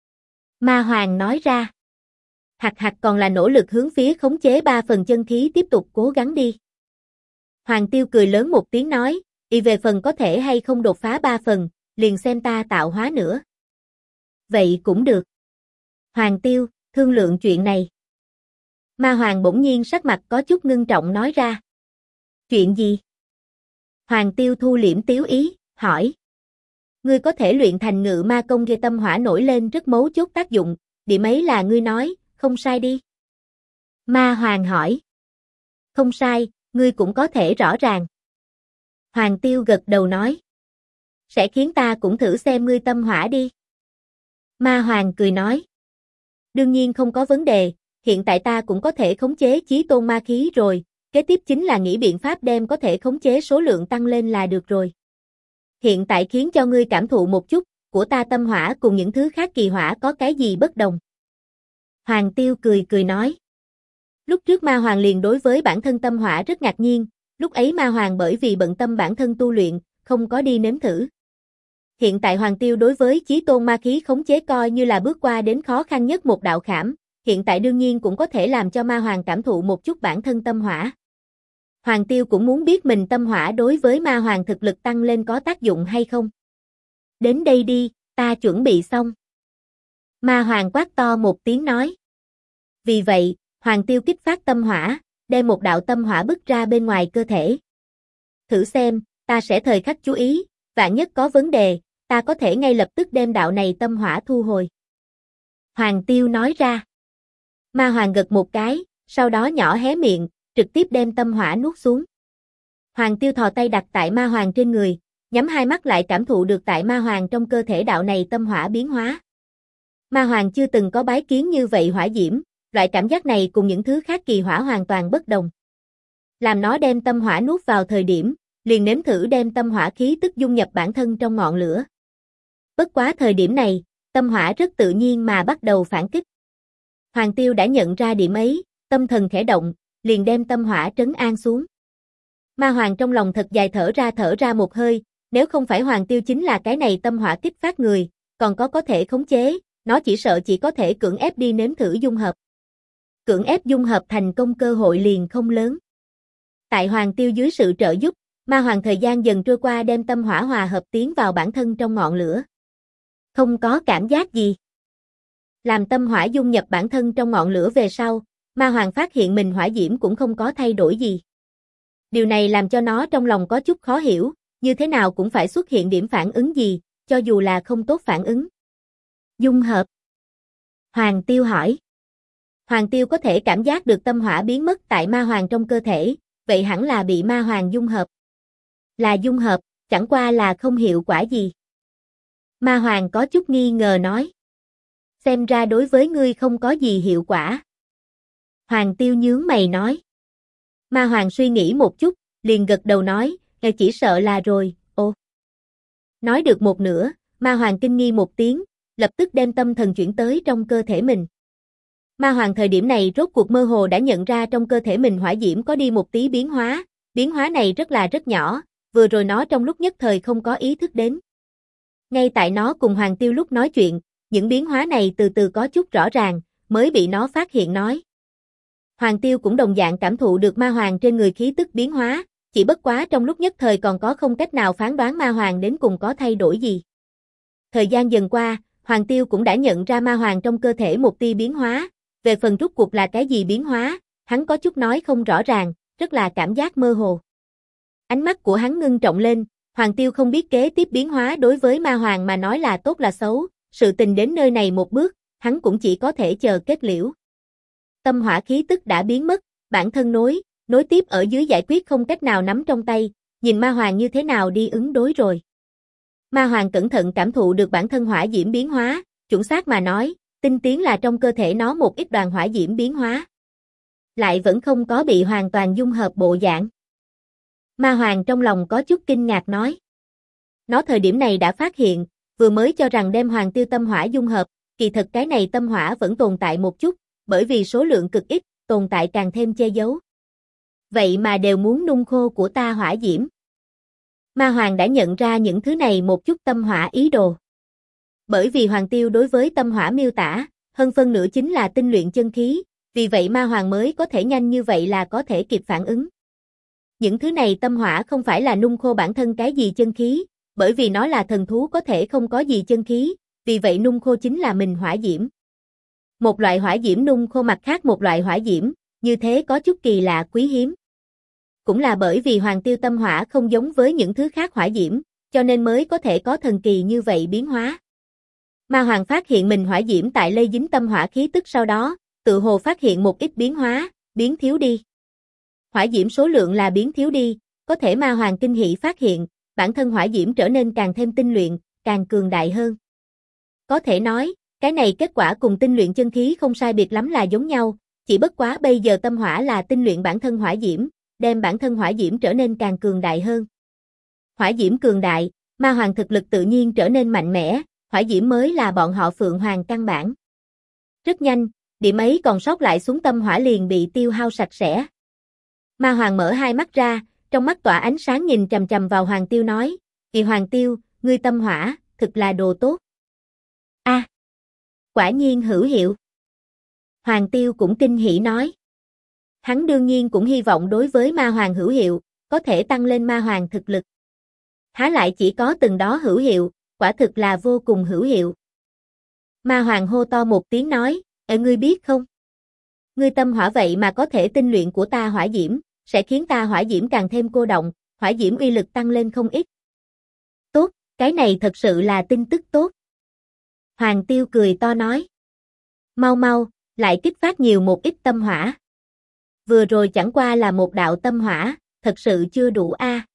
Ma Hoàng nói ra. Hạt còn là nỗ lực hướng phía khống chế 3 phần chân khí tiếp tục cố gắng đi. Hoàng Tiêu cười lớn một tiếng nói, về phần có thể hay không đột phá 3 phần, liền xem ta tạo hóa nữa. Vậy cũng được. Hoàng Tiêu, thương lượng chuyện này. Ma Hoàng bỗng nhiên sắc mặt có chút ngưng trọng nói ra. Chuyện gì? Hoàng Tiêu thu liễm tiếu ý, hỏi. Ngươi có thể luyện thành ngự ma công gây tâm hỏa nổi lên rất mấu chốt tác dụng, điểm ấy là ngươi nói, không sai đi. Ma Hoàng hỏi. Không sai, ngươi cũng có thể rõ ràng. Hoàng Tiêu gật đầu nói. Sẽ khiến ta cũng thử xem ngươi tâm hỏa đi. Ma Hoàng cười nói. Đương nhiên không có vấn đề, hiện tại ta cũng có thể khống chế chí tôn ma khí rồi, kế tiếp chính là nghĩ biện pháp đem có thể khống chế số lượng tăng lên là được rồi. Hiện tại khiến cho ngươi cảm thụ một chút, của ta tâm hỏa cùng những thứ khác kỳ hỏa có cái gì bất đồng. Hoàng Tiêu cười nói. Lúc trước Ma Hoàng liền đối với bản thân tâm hỏa rất ngạc nhiên, lúc ấy Ma Hoàng bởi vì bận tâm bản thân tu luyện, không có đi nếm thử. Hiện tại Hoàng Tiêu đối với chí tôn ma khí khống chế coi như là bước qua đến khó khăn nhất một đạo khảm, hiện tại đương nhiên cũng có thể làm cho Ma Hoàng cảm thụ một chút bản thân tâm hỏa. Hoàng Tiêu cũng muốn biết mình tâm hỏa đối với Ma Hoàng thực lực tăng lên có tác dụng hay không. Đến đây đi, ta chuẩn bị xong. Ma Hoàng quát to một tiếng nói. Vì vậy, Hoàng Tiêu kích phát tâm hỏa, đem một đạo tâm hỏa bức ra bên ngoài cơ thể. Thử xem, ta sẽ thời khắc chú ý, vạn nhất có vấn đề, ta có thể ngay lập tức đem đạo này tâm hỏa thu hồi. Hoàng Tiêu nói ra. Ma Hoàng gật một cái, sau đó nhỏ hé miệng, trực tiếp đem tâm hỏa nuốt xuống. Hoàng Tiêu thò tay đặt tại Ma Hoàng trên người, nhắm hai mắt lại cảm thụ được tại Ma Hoàng trong cơ thể đạo này tâm hỏa biến hóa. Ma Hoàng chưa từng có bái kiến như vậy hỏa diễm, loại cảm giác này cùng những thứ khác kỳ hỏa hoàn toàn bất đồng. Làm nó đem tâm hỏa nuốt vào thời điểm, liền nếm thử đem tâm hỏa khí tức dung nhập bản thân trong ngọn lửa. Bất quá thời điểm này, tâm hỏa rất tự nhiên mà bắt đầu phản kích. Hoàng Tiêu đã nhận ra điểm ấy, tâm thần khẽ động, liền đem tâm hỏa trấn an xuống. Ma Hoàng trong lòng thật dài thở ra một hơi, nếu không phải Hoàng Tiêu chính là cái này tâm hỏa kích phát người, còn có thể khống chế, nó chỉ sợ chỉ có thể cưỡng ép đi nếm thử dung hợp. Cưỡng ép dung hợp thành công cơ hội liền không lớn. Tại Hoàng Tiêu dưới sự trợ giúp, Ma Hoàng thời gian dần trôi qua đem tâm hỏa hòa hợp tiến vào bản thân trong ngọn lửa. Không có cảm giác gì. Làm tâm hỏa dung nhập bản thân trong ngọn lửa về sau, Ma Hoàng phát hiện mình hỏa diễm cũng không có thay đổi gì. Điều này làm cho nó trong lòng có chút khó hiểu, như thế nào cũng phải xuất hiện điểm phản ứng gì, cho dù là không tốt phản ứng. Dung hợp. Hoàng Tiêu hỏi. Hoàng Tiêu có thể cảm giác được tâm hỏa biến mất tại Ma Hoàng trong cơ thể, vậy hẳn là bị Ma Hoàng dung hợp. Là dung hợp, chẳng qua là không hiệu quả gì. Ma Hoàng có chút nghi ngờ nói. Xem ra đối với ngươi không có gì hiệu quả. Hoàng Tiêu nhướng mày nói. Ma Hoàng suy nghĩ một chút, liền gật đầu nói, chỉ sợ là rồi, ồ. Nói được một nửa, Ma Hoàng kinh nghi một tiếng, lập tức đem tâm thần chuyển tới trong cơ thể mình. Ma Hoàng thời điểm này rốt cuộc mơ hồ đã nhận ra trong cơ thể mình hỏa diễm có đi một tí biến hóa này rất nhỏ, vừa rồi nó trong lúc nhất thời không có ý thức đến. Ngay tại nó cùng Hoàng Tiêu lúc nói chuyện, những biến hóa này từ từ có chút rõ ràng, mới bị nó phát hiện nói. Hoàng Tiêu cũng đồng dạng cảm thụ được Ma Hoàng trên người khí tức biến hóa, chỉ bất quá trong lúc nhất thời còn có không cách nào phán đoán Ma Hoàng đến cùng có thay đổi gì. Thời gian dần qua, Hoàng Tiêu cũng đã nhận ra Ma Hoàng trong cơ thể một tia biến hóa, về phần rốt cuộc là cái gì biến hóa, hắn có chút nói không rõ ràng, rất là cảm giác mơ hồ. Ánh mắt của hắn ngưng trọng lên, Hoàng Tiêu không biết kế tiếp biến hóa đối với Ma Hoàng mà nói là tốt là xấu, sự tình đến nơi này một bước, hắn cũng chỉ có thể chờ kết liễu. Tâm hỏa khí tức đã biến mất, bản thân nối tiếp ở dưới giải quyết không cách nào nắm trong tay, nhìn Ma Hoàng như thế nào đi ứng đối rồi. Ma Hoàng cẩn thận cảm thụ được bản thân hỏa diễm biến hóa, chuẩn xác mà nói, tinh tiến là trong cơ thể nó một ít đoàn hỏa diễm biến hóa. Lại vẫn không có bị hoàn toàn dung hợp bộ dạng. Ma Hoàng trong lòng có chút kinh ngạc nói. Nó thời điểm này đã phát hiện, vừa mới cho rằng đem Hoàng Tiêu tâm hỏa dung hợp, kỳ thật cái này tâm hỏa vẫn tồn tại một chút, bởi vì số lượng cực ít, tồn tại càng thêm che giấu. Vậy mà đều muốn nung khô của ta hỏa diễm. Ma Hoàng đã nhận ra những thứ này một chút tâm hỏa ý đồ. Bởi vì Hoàng Tiêu đối với tâm hỏa miêu tả, hơn phân nửa chính là tinh luyện chân khí, vì vậy Ma Hoàng mới có thể nhanh như vậy là có thể kịp phản ứng. Những thứ này tâm hỏa không phải là nung khô bản thân cái gì chân khí, bởi vì nó là thần thú có thể không có gì chân khí, vì vậy nung khô chính là mình hỏa diễm. Một loại hỏa diễm nung khô mặt khác một loại hỏa diễm, như thế có chút kỳ lạ quý hiếm. Cũng là bởi vì Hoàng Tiêu tâm hỏa không giống với những thứ khác hỏa diễm, cho nên mới có thể có thần kỳ như vậy biến hóa. Ma Hoàng phát hiện mình hỏa diễm tại lây dính tâm hỏa khí tức sau đó, tự hồ phát hiện một ít biến hóa, biến thiếu đi. Hỏa diễm số lượng là biến thiếu đi, có thể Ma Hoàng kinh hỉ phát hiện, bản thân hỏa diễm trở nên càng thêm tinh luyện, càng cường đại hơn. Có thể nói, cái này kết quả cùng tinh luyện chân khí không sai biệt lắm là giống nhau, chỉ bất quá bây giờ tâm hỏa là tinh luyện bản thân hỏa diễm, đem bản thân hỏa diễm trở nên càng cường đại hơn. Hỏa diễm cường đại, Ma Hoàng thực lực tự nhiên trở nên mạnh mẽ, hỏa diễm mới là bọn họ Phượng Hoàng căn bản. Rất nhanh, điểm ấy còn sót lại xuống tâm hỏa liền bị tiêu hao sạch sẽ. Ma Hoàng mở hai mắt ra, trong mắt tỏa ánh sáng nhìn chằm chằm vào Hoàng Tiêu nói, "Kỳ Hoàng Tiêu, ngươi tâm hỏa, thực là đồ tốt." A, quả nhiên hữu hiệu. Hoàng Tiêu cũng kinh hỉ nói. Hắn đương nhiên cũng hy vọng đối với Ma Hoàng hữu hiệu, có thể tăng lên Ma Hoàng thực lực. Há lại chỉ có từng đó hữu hiệu, quả thực là vô cùng hữu hiệu. Ma Hoàng hô to một tiếng nói, ngươi biết không? Ngươi tâm hỏa vậy mà có thể tinh luyện của ta hỏa diễm, sẽ khiến ta hỏa diễm càng thêm cô động, hỏa diễm uy lực tăng lên không ít. Tốt, cái này thật sự là tin tức tốt. Hoàng Tiêu cười to nói. Mau mau, lại kích phát nhiều một ít tâm hỏa. Vừa rồi chẳng qua là một đạo tâm hỏa, thật sự chưa đủ a.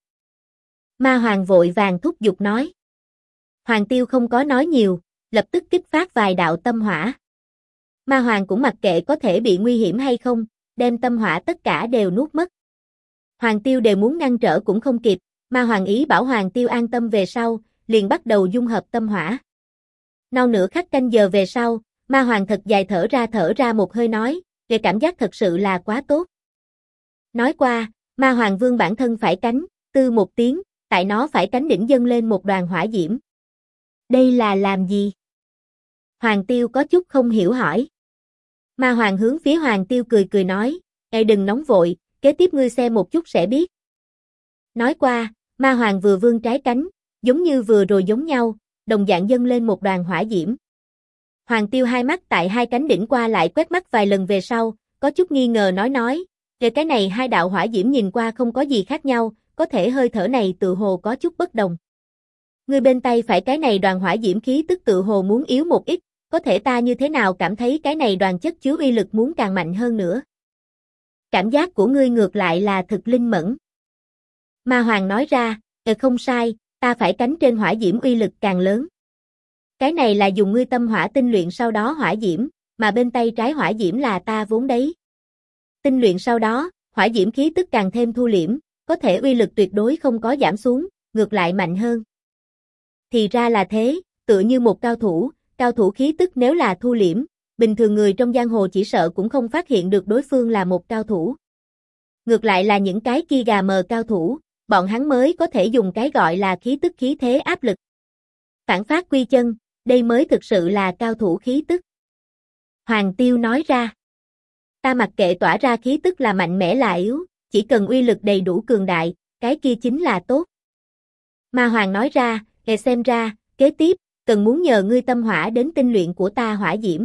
Ma Hoàng vội vàng thúc giục nói. Hoàng Tiêu không có nói nhiều, lập tức kích phát vài đạo tâm hỏa. Ma Hoàng cũng mặc kệ có thể bị nguy hiểm hay không, đem tâm hỏa tất cả đều nuốt mất. Hoàng Tiêu đều muốn ngăn trở cũng không kịp, Ma Hoàng ý bảo Hoàng Tiêu an tâm về sau, liền bắt đầu dung hợp tâm hỏa. Nao nửa khắc canh giờ về sau, Ma Hoàng thật dài thở ra một hơi nói, về cảm giác thật sự là quá tốt. Nói qua, Ma Hoàng vương bản thân phải cánh, tư một tiếng, tại nó phải cánh đỉnh dâng lên một đoàn hỏa diễm. Đây là làm gì? Hoàng Tiêu có chút không hiểu hỏi. Ma Hoàng hướng phía Hoàng Tiêu cười nói, đừng nóng vội, kế tiếp ngươi xem một chút sẽ biết. Nói qua, Ma Hoàng vừa vươn trái cánh, giống như vừa rồi giống nhau, đồng dạng dâng lên một đoàn hỏa diễm. Hoàng Tiêu hai mắt tại hai cánh đỉnh qua lại quét mắt vài lần về sau, có chút nghi ngờ nói, về cái này hai đạo hỏa diễm nhìn qua không có gì khác nhau, có thể hơi thở này tự hồ có chút bất đồng. Ngươi bên tay phải cái này đoàn hỏa diễm khí tức tự hồ muốn yếu một ít, có thể ta như thế nào cảm thấy cái này đoàn chất chứa uy lực muốn càng mạnh hơn nữa. Cảm giác của ngươi ngược lại là thực linh mẫn. Ma Hoàng nói ra, không sai, ta phải cánh trên hỏa diễm uy lực càng lớn. Cái này là dùng ngươi tâm hỏa tinh luyện sau đó hỏa diễm, mà bên tay trái hỏa diễm là ta vốn đấy. Tinh luyện sau đó, hỏa diễm khí tức càng thêm thu liễm, có thể uy lực tuyệt đối không có giảm xuống, ngược lại mạnh hơn. Thì ra là thế, tựa như một cao thủ khí tức nếu là thu liễm, bình thường người trong giang hồ chỉ sợ cũng không phát hiện được đối phương là một cao thủ. Ngược lại là những cái kia gà mờ cao thủ, bọn hắn mới có thể dùng cái gọi là khí tức khí thế áp lực. Phản phát quy chân, đây mới thực sự là cao thủ khí tức. Hoàng Tiêu nói ra. Ta mặc kệ tỏa ra khí tức là mạnh mẽ là yếu, chỉ cần uy lực đầy đủ cường đại, cái kia chính là tốt. Ma Hoàng nói ra, xem ra, kế tiếp, cần muốn nhờ ngươi tâm hỏa đến tinh luyện của ta hỏa diễm.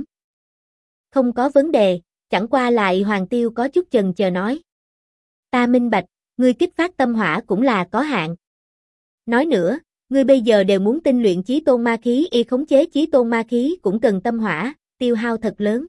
Không có vấn đề, chẳng qua lại Hoàng Tiêu có chút chần chờ nói. Ta minh bạch, ngươi kích phát tâm hỏa cũng là có hạn. Nói nữa, ngươi bây giờ đều muốn tinh luyện chí tôn ma khí y khống chế chí tôn ma khí cũng cần tâm hỏa, tiêu hao thật lớn.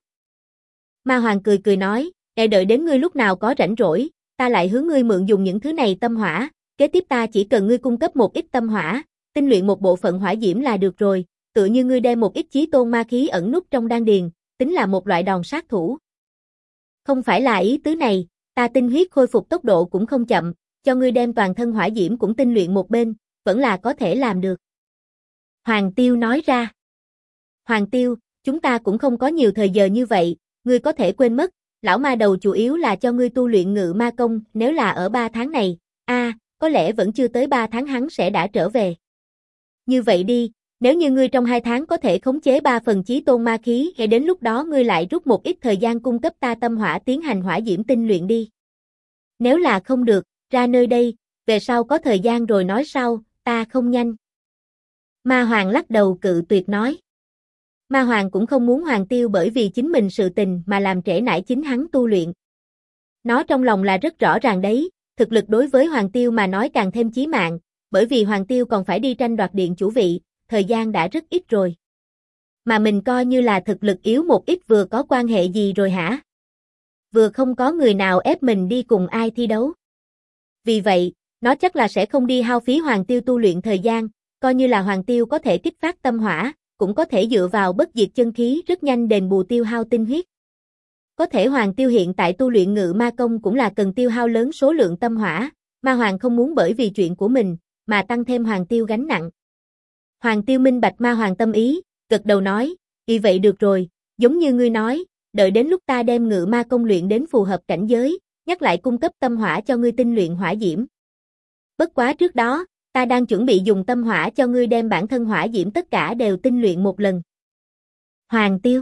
Ma Hoàng cười cười nói, đợi đến ngươi lúc nào có rảnh rỗi, ta lại hướng ngươi mượn dùng những thứ này tâm hỏa, kế tiếp ta chỉ cần ngươi cung cấp một ít tâm hỏa, tinh luyện một bộ phận hỏa diễm là được rồi, tựa như ngươi đem một ít chí tôn ma khí ẩn nút trong đan điền, tính là một loại đòn sát thủ. Không phải là ý tứ này, ta tinh huyết khôi phục tốc độ cũng không chậm, cho ngươi đem toàn thân hỏa diễm cũng tinh luyện một bên, vẫn là có thể làm được. Hoàng Tiêu nói ra. Hoàng Tiêu, chúng ta cũng không có nhiều thời giờ như vậy, ngươi có thể quên mất, lão ma đầu chủ yếu là cho ngươi tu luyện ngự ma công, nếu là ở 3 tháng này, có lẽ vẫn chưa tới 3 tháng hắn sẽ đã trở về. Như vậy đi, nếu như ngươi trong 2 tháng có thể khống chế 3 phần chí tôn ma khí, thì đến lúc đó ngươi lại rút một ít thời gian cung cấp ta tâm hỏa tiến hành hỏa diễm tinh luyện đi. Nếu là không được, ra nơi đây, về sau có thời gian rồi nói sau, ta không nhanh. Ma Hoàng lắc đầu cự tuyệt nói. Ma Hoàng cũng không muốn Hoàng Tiêu bởi vì chính mình sự tình mà làm trễ nải chính hắn tu luyện. Nó trong lòng là rất rõ ràng đấy, thực lực đối với Hoàng Tiêu mà nói càng thêm chí mạng, bởi vì Hoàng Tiêu còn phải đi tranh đoạt điện chủ vị, thời gian đã rất ít rồi. Mà mình coi như là thực lực yếu một ít vừa có quan hệ gì rồi hả? Vừa không có người nào ép mình đi cùng ai thi đấu. Vì vậy, nó chắc là sẽ không đi hao phí Hoàng Tiêu tu luyện thời gian, coi như là Hoàng Tiêu có thể kích phát tâm hỏa, cũng có thể dựa vào bất diệt chân khí rất nhanh đền bù tiêu hao tinh huyết. Có thể Hoàng Tiêu hiện tại tu luyện ngự ma công cũng là cần tiêu hao lớn số lượng tâm hỏa, Ma Hoàng không muốn bởi vì chuyện của mình, mà tăng thêm Hoàng Tiêu gánh nặng. Hoàng Tiêu minh bạch Ma Hoàng tâm ý, gật đầu nói, vậy được rồi, giống như ngươi nói, đợi đến lúc ta đem ngự ma công luyện đến phù hợp cảnh giới, nhắc lại cung cấp tâm hỏa cho ngươi tinh luyện hỏa diễm. Bất quá trước đó, ta đang chuẩn bị dùng tâm hỏa cho ngươi đem bản thân hỏa diễm tất cả đều tinh luyện một lần. Hoàng Tiêu.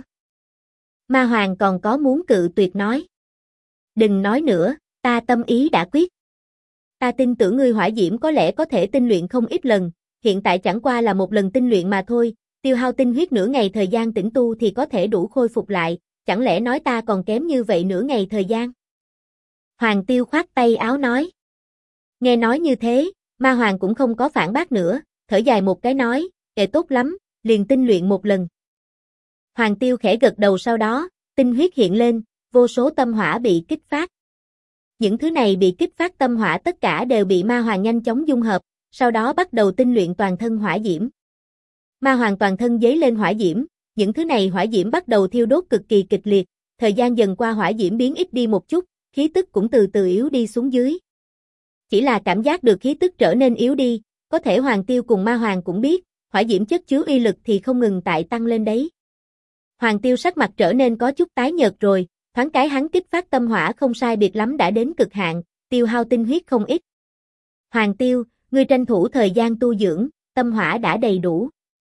Ma Hoàng còn có muốn cự tuyệt nói. Đừng nói nữa, ta tâm ý đã quyết. Ta tin tưởng ngươi hỏa diễm có lẽ có thể tinh luyện không ít lần, hiện tại chẳng qua là một lần tinh luyện mà thôi, tiêu hao tinh huyết nửa ngày thời gian tĩnh tu thì có thể đủ khôi phục lại, chẳng lẽ nói ta còn kém như vậy nửa ngày thời gian? Hoàng Tiêu khoát tay áo nói. Nghe nói như thế, Ma Hoàng cũng không có phản bác nữa, thở dài một cái nói, tốt lắm, liền tinh luyện một lần. Hoàng Tiêu khẽ gật đầu sau đó, tinh huyết hiện lên, vô số tâm hỏa bị kích phát. Những thứ này bị kích phát tâm hỏa tất cả đều bị Ma Hoàng nhanh chóng dung hợp, sau đó bắt đầu tinh luyện toàn thân hỏa diễm. Ma Hoàng toàn thân giấy lên hỏa diễm, những thứ này hỏa diễm bắt đầu thiêu đốt cực kỳ kịch liệt, thời gian dần qua hỏa diễm biến ít đi một chút, khí tức cũng từ từ yếu đi xuống dưới. Chỉ là cảm giác được khí tức trở nên yếu đi, có thể Hoàng Tiêu cùng Ma Hoàng cũng biết, hỏa diễm chất chứa uy lực thì không ngừng tại tăng lên đấy. Hoàng Tiêu sắc mặt trở nên có chút tái nhợt rồi, thoáng cái hắn kích phát tâm hỏa không sai biệt lắm đã đến cực hạn, tiêu hao tinh huyết không ít. Hoàng Tiêu, ngươi tranh thủ thời gian tu dưỡng, tâm hỏa đã đầy đủ.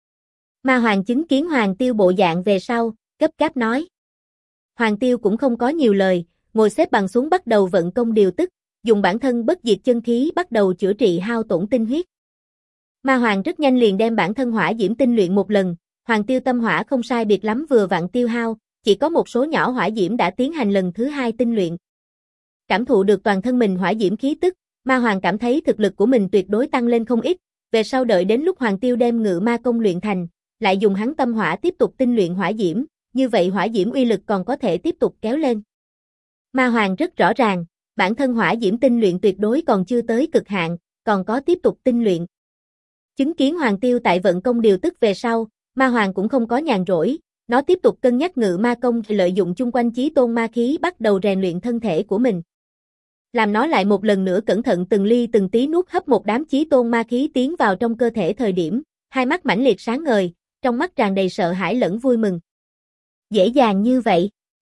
Ma Hoàng chứng kiến Hoàng Tiêu bộ dạng về sau, gấp gáp nói. Hoàng Tiêu cũng không có nhiều lời, ngồi xếp bằng xuống bắt đầu vận công điều tức, dùng bản thân bất diệt chân khí bắt đầu chữa trị hao tổn tinh huyết. Ma Hoàng rất nhanh liền đem bản thân hỏa diễm tinh luyện một lần, Hoàng Tiêu tâm hỏa không sai biệt lắm vừa vặn tiêu hao, chỉ có một số nhỏ hỏa diễm đã tiến hành lần thứ 2 tinh luyện. Cảm thụ được toàn thân mình hỏa diễm khí tức, Ma Hoàng cảm thấy thực lực của mình tuyệt đối tăng lên không ít, về sau đợi đến lúc Hoàng Tiêu đem ngự ma công luyện thành, lại dùng hắn tâm hỏa tiếp tục tinh luyện hỏa diễm, như vậy hỏa diễm uy lực còn có thể tiếp tục kéo lên. Ma Hoàng rất rõ ràng, bản thân hỏa diễm tinh luyện tuyệt đối còn chưa tới cực hạn, còn có tiếp tục tinh luyện. Chứng kiến Hoàng Tiêu tại vận công điều tức về sau, Ma Hoàng cũng không có nhàn rỗi, nó tiếp tục cân nhắc ngự ma công, lợi dụng chung quanh chí tôn ma khí bắt đầu rèn luyện thân thể của mình. Làm nó lại một lần nữa cẩn thận từng ly từng tí nuốt hấp một đám chí tôn ma khí tiến vào trong cơ thể thời điểm, hai mắt mãnh liệt sáng ngời, trong mắt tràn đầy sợ hãi lẫn vui mừng. Dễ dàng như vậy.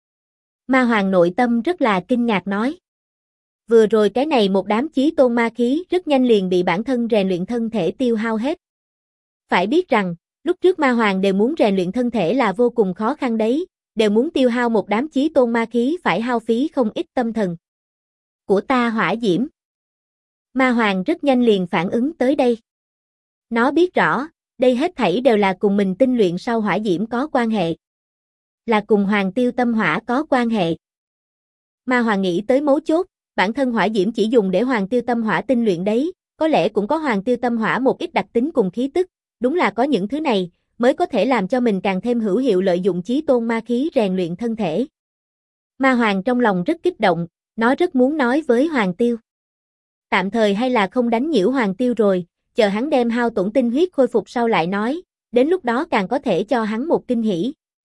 Ma Hoàng nội tâm rất là kinh ngạc nói. Vừa rồi cái này một đám chí tôn ma khí rất nhanh liền bị bản thân rèn luyện thân thể tiêu hao hết. Phải biết rằng, lúc trước Ma Hoàng đều muốn rèn luyện thân thể là vô cùng khó khăn đấy, đều muốn tiêu hao một đám chí tôn ma khí phải hao phí không ít tâm thần. Của ta hỏa diễm. Ma Hoàng rất nhanh liền phản ứng tới đây. Nó biết rõ, đây hết thảy đều là cùng mình tinh luyện sau hỏa diễm có quan hệ. Là cùng Hoàng Tiêu Tâm Hỏa có quan hệ. Ma Hoàng nghĩ tới mấu chốt, bản thân hỏa diễm chỉ dùng để Hoàng Tiêu Tâm Hỏa tinh luyện đấy, có lẽ cũng có Hoàng Tiêu Tâm Hỏa một ít đặc tính cùng khí tức, đúng là có những thứ này, mới có thể làm cho mình càng thêm hữu hiệu lợi dụng chí tôn ma khí rèn luyện thân thể. Ma Hoàng trong lòng rất kích động, nó rất muốn nói với Hoàng Tiêu. Tạm thời hay là không đánh nhiễu Hoàng Tiêu rồi, chờ hắn đem hao tổn tinh huyết khôi phục sau lại nói, đến lúc đó càng có thể cho hắn một kinh hỉ.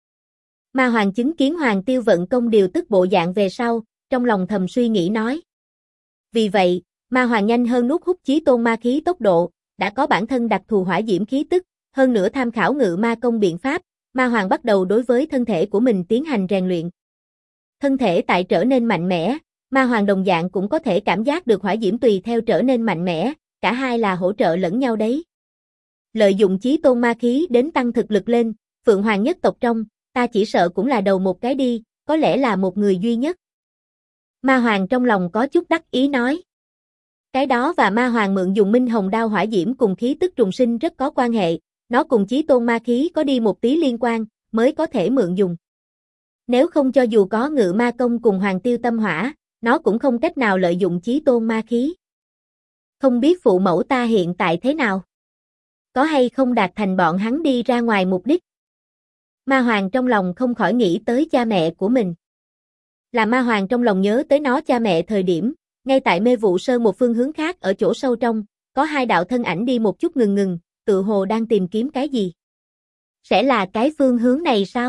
Ma Hoàng chứng kiến Hoàng Tiêu vận công điều tức bộ dạng về sau, trong lòng thầm suy nghĩ nói. Vì vậy, Ma Hoàng nhanh hơn nuốt hút chí tôn ma khí tốc độ, đã có bản thân đặc thù hỏa diễm khí tức, hơn nữa tham khảo ngự ma công biện pháp, Ma Hoàng bắt đầu đối với thân thể của mình tiến hành rèn luyện. Thân thể tại trở nên mạnh mẽ, Ma Hoàng đồng dạng cũng có thể cảm giác được hỏa diễm tùy theo trở nên mạnh mẽ, cả hai là hỗ trợ lẫn nhau đấy. Lợi dụng chí tôn ma khí đến tăng thực lực lên, Phượng Hoàng nhất tộc trong, ta chỉ sợ cũng là đầu một cái đi, có lẽ là một người duy nhất. Ma Hoàng trong lòng có chút đắc ý nói. Cái đó và Ma Hoàng mượn dùng Minh Hồng Đao hỏa diễm cùng khí tức trùng sinh rất có quan hệ, nó cùng chí tôn ma khí có đi một tí liên quan, mới có thể mượn dùng. Nếu không cho dù có ngự ma công cùng Hoàng Tiêu Tâm Hỏa, nó cũng không cách nào lợi dụng chí tôn ma khí. Không biết phụ mẫu ta hiện tại thế nào? Có hay không đạt thành bọn hắn đi ra ngoài mục đích? Ma Hoàng trong lòng không khỏi nghĩ tới cha mẹ của mình. Là Ma Hoàng trong lòng nhớ tới nó cha mẹ thời điểm, ngay tại Mê Vụ Sơn một phương hướng khác ở chỗ sâu trong, có hai đạo thân ảnh đi một chút ngừng, tự hồ đang tìm kiếm cái gì. Sẽ là cái phương hướng này sao?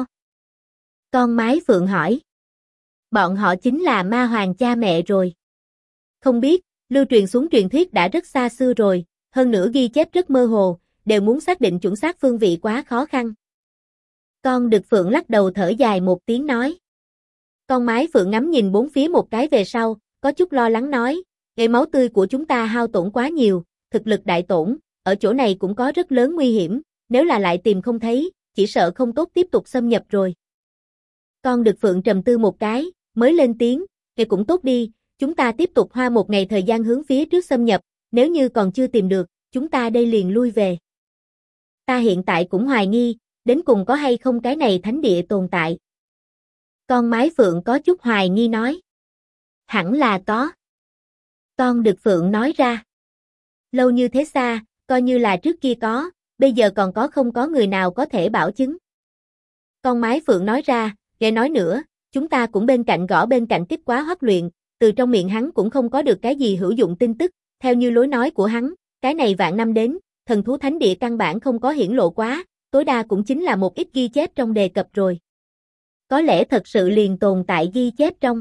Con Mái Phượng hỏi. Bọn họ chính là Ma Hoàng cha mẹ rồi. Không biết, lưu truyền xuống truyền thuyết đã rất xa xưa rồi, hơn nữa ghi chép rất mơ hồ, đều muốn xác định chuẩn xác phương vị quá khó khăn. Con Đực Phượng lắc đầu thở dài một tiếng nói. Con Mái Phượng ngắm nhìn bốn phía một cái về sau, có chút lo lắng nói, "Nghệ máu tươi của chúng ta hao tổn quá nhiều, thực lực đại tổn, ở chỗ này cũng có rất lớn nguy hiểm, nếu là lại tìm không thấy, chỉ sợ không tốt tiếp tục xâm nhập rồi." Con Đực Phượng trầm tư một cái, mới lên tiếng, "Vậy cũng tốt đi, chúng ta tiếp tục hoa một ngày thời gian hướng phía trước xâm nhập, nếu như còn chưa tìm được, chúng ta đây liền lui về. Ta hiện tại cũng hoài nghi, đến cùng có hay không cái này thánh địa tồn tại." Con Mái Phượng có chút hoài nghi nói. Hẳn là có. Con Đực Phượng nói ra. Lâu như thế xa, coi như là trước kia có, bây giờ còn có không có người nào có thể bảo chứng. Con Mái Phượng nói ra, nghe nói nữa, chúng ta cũng bên cạnh gõ bên cạnh tiếp quá huất luyện, từ trong miệng hắn cũng không có được cái gì hữu dụng tin tức, theo như lối nói của hắn, cái này vạn năm đến, thần thú thánh địa căn bản không có hiển lộ quá, tối đa cũng chính là một ít ghi chép trong đề cập rồi. Có lẽ thật sự liền tồn tại ghi chép trong.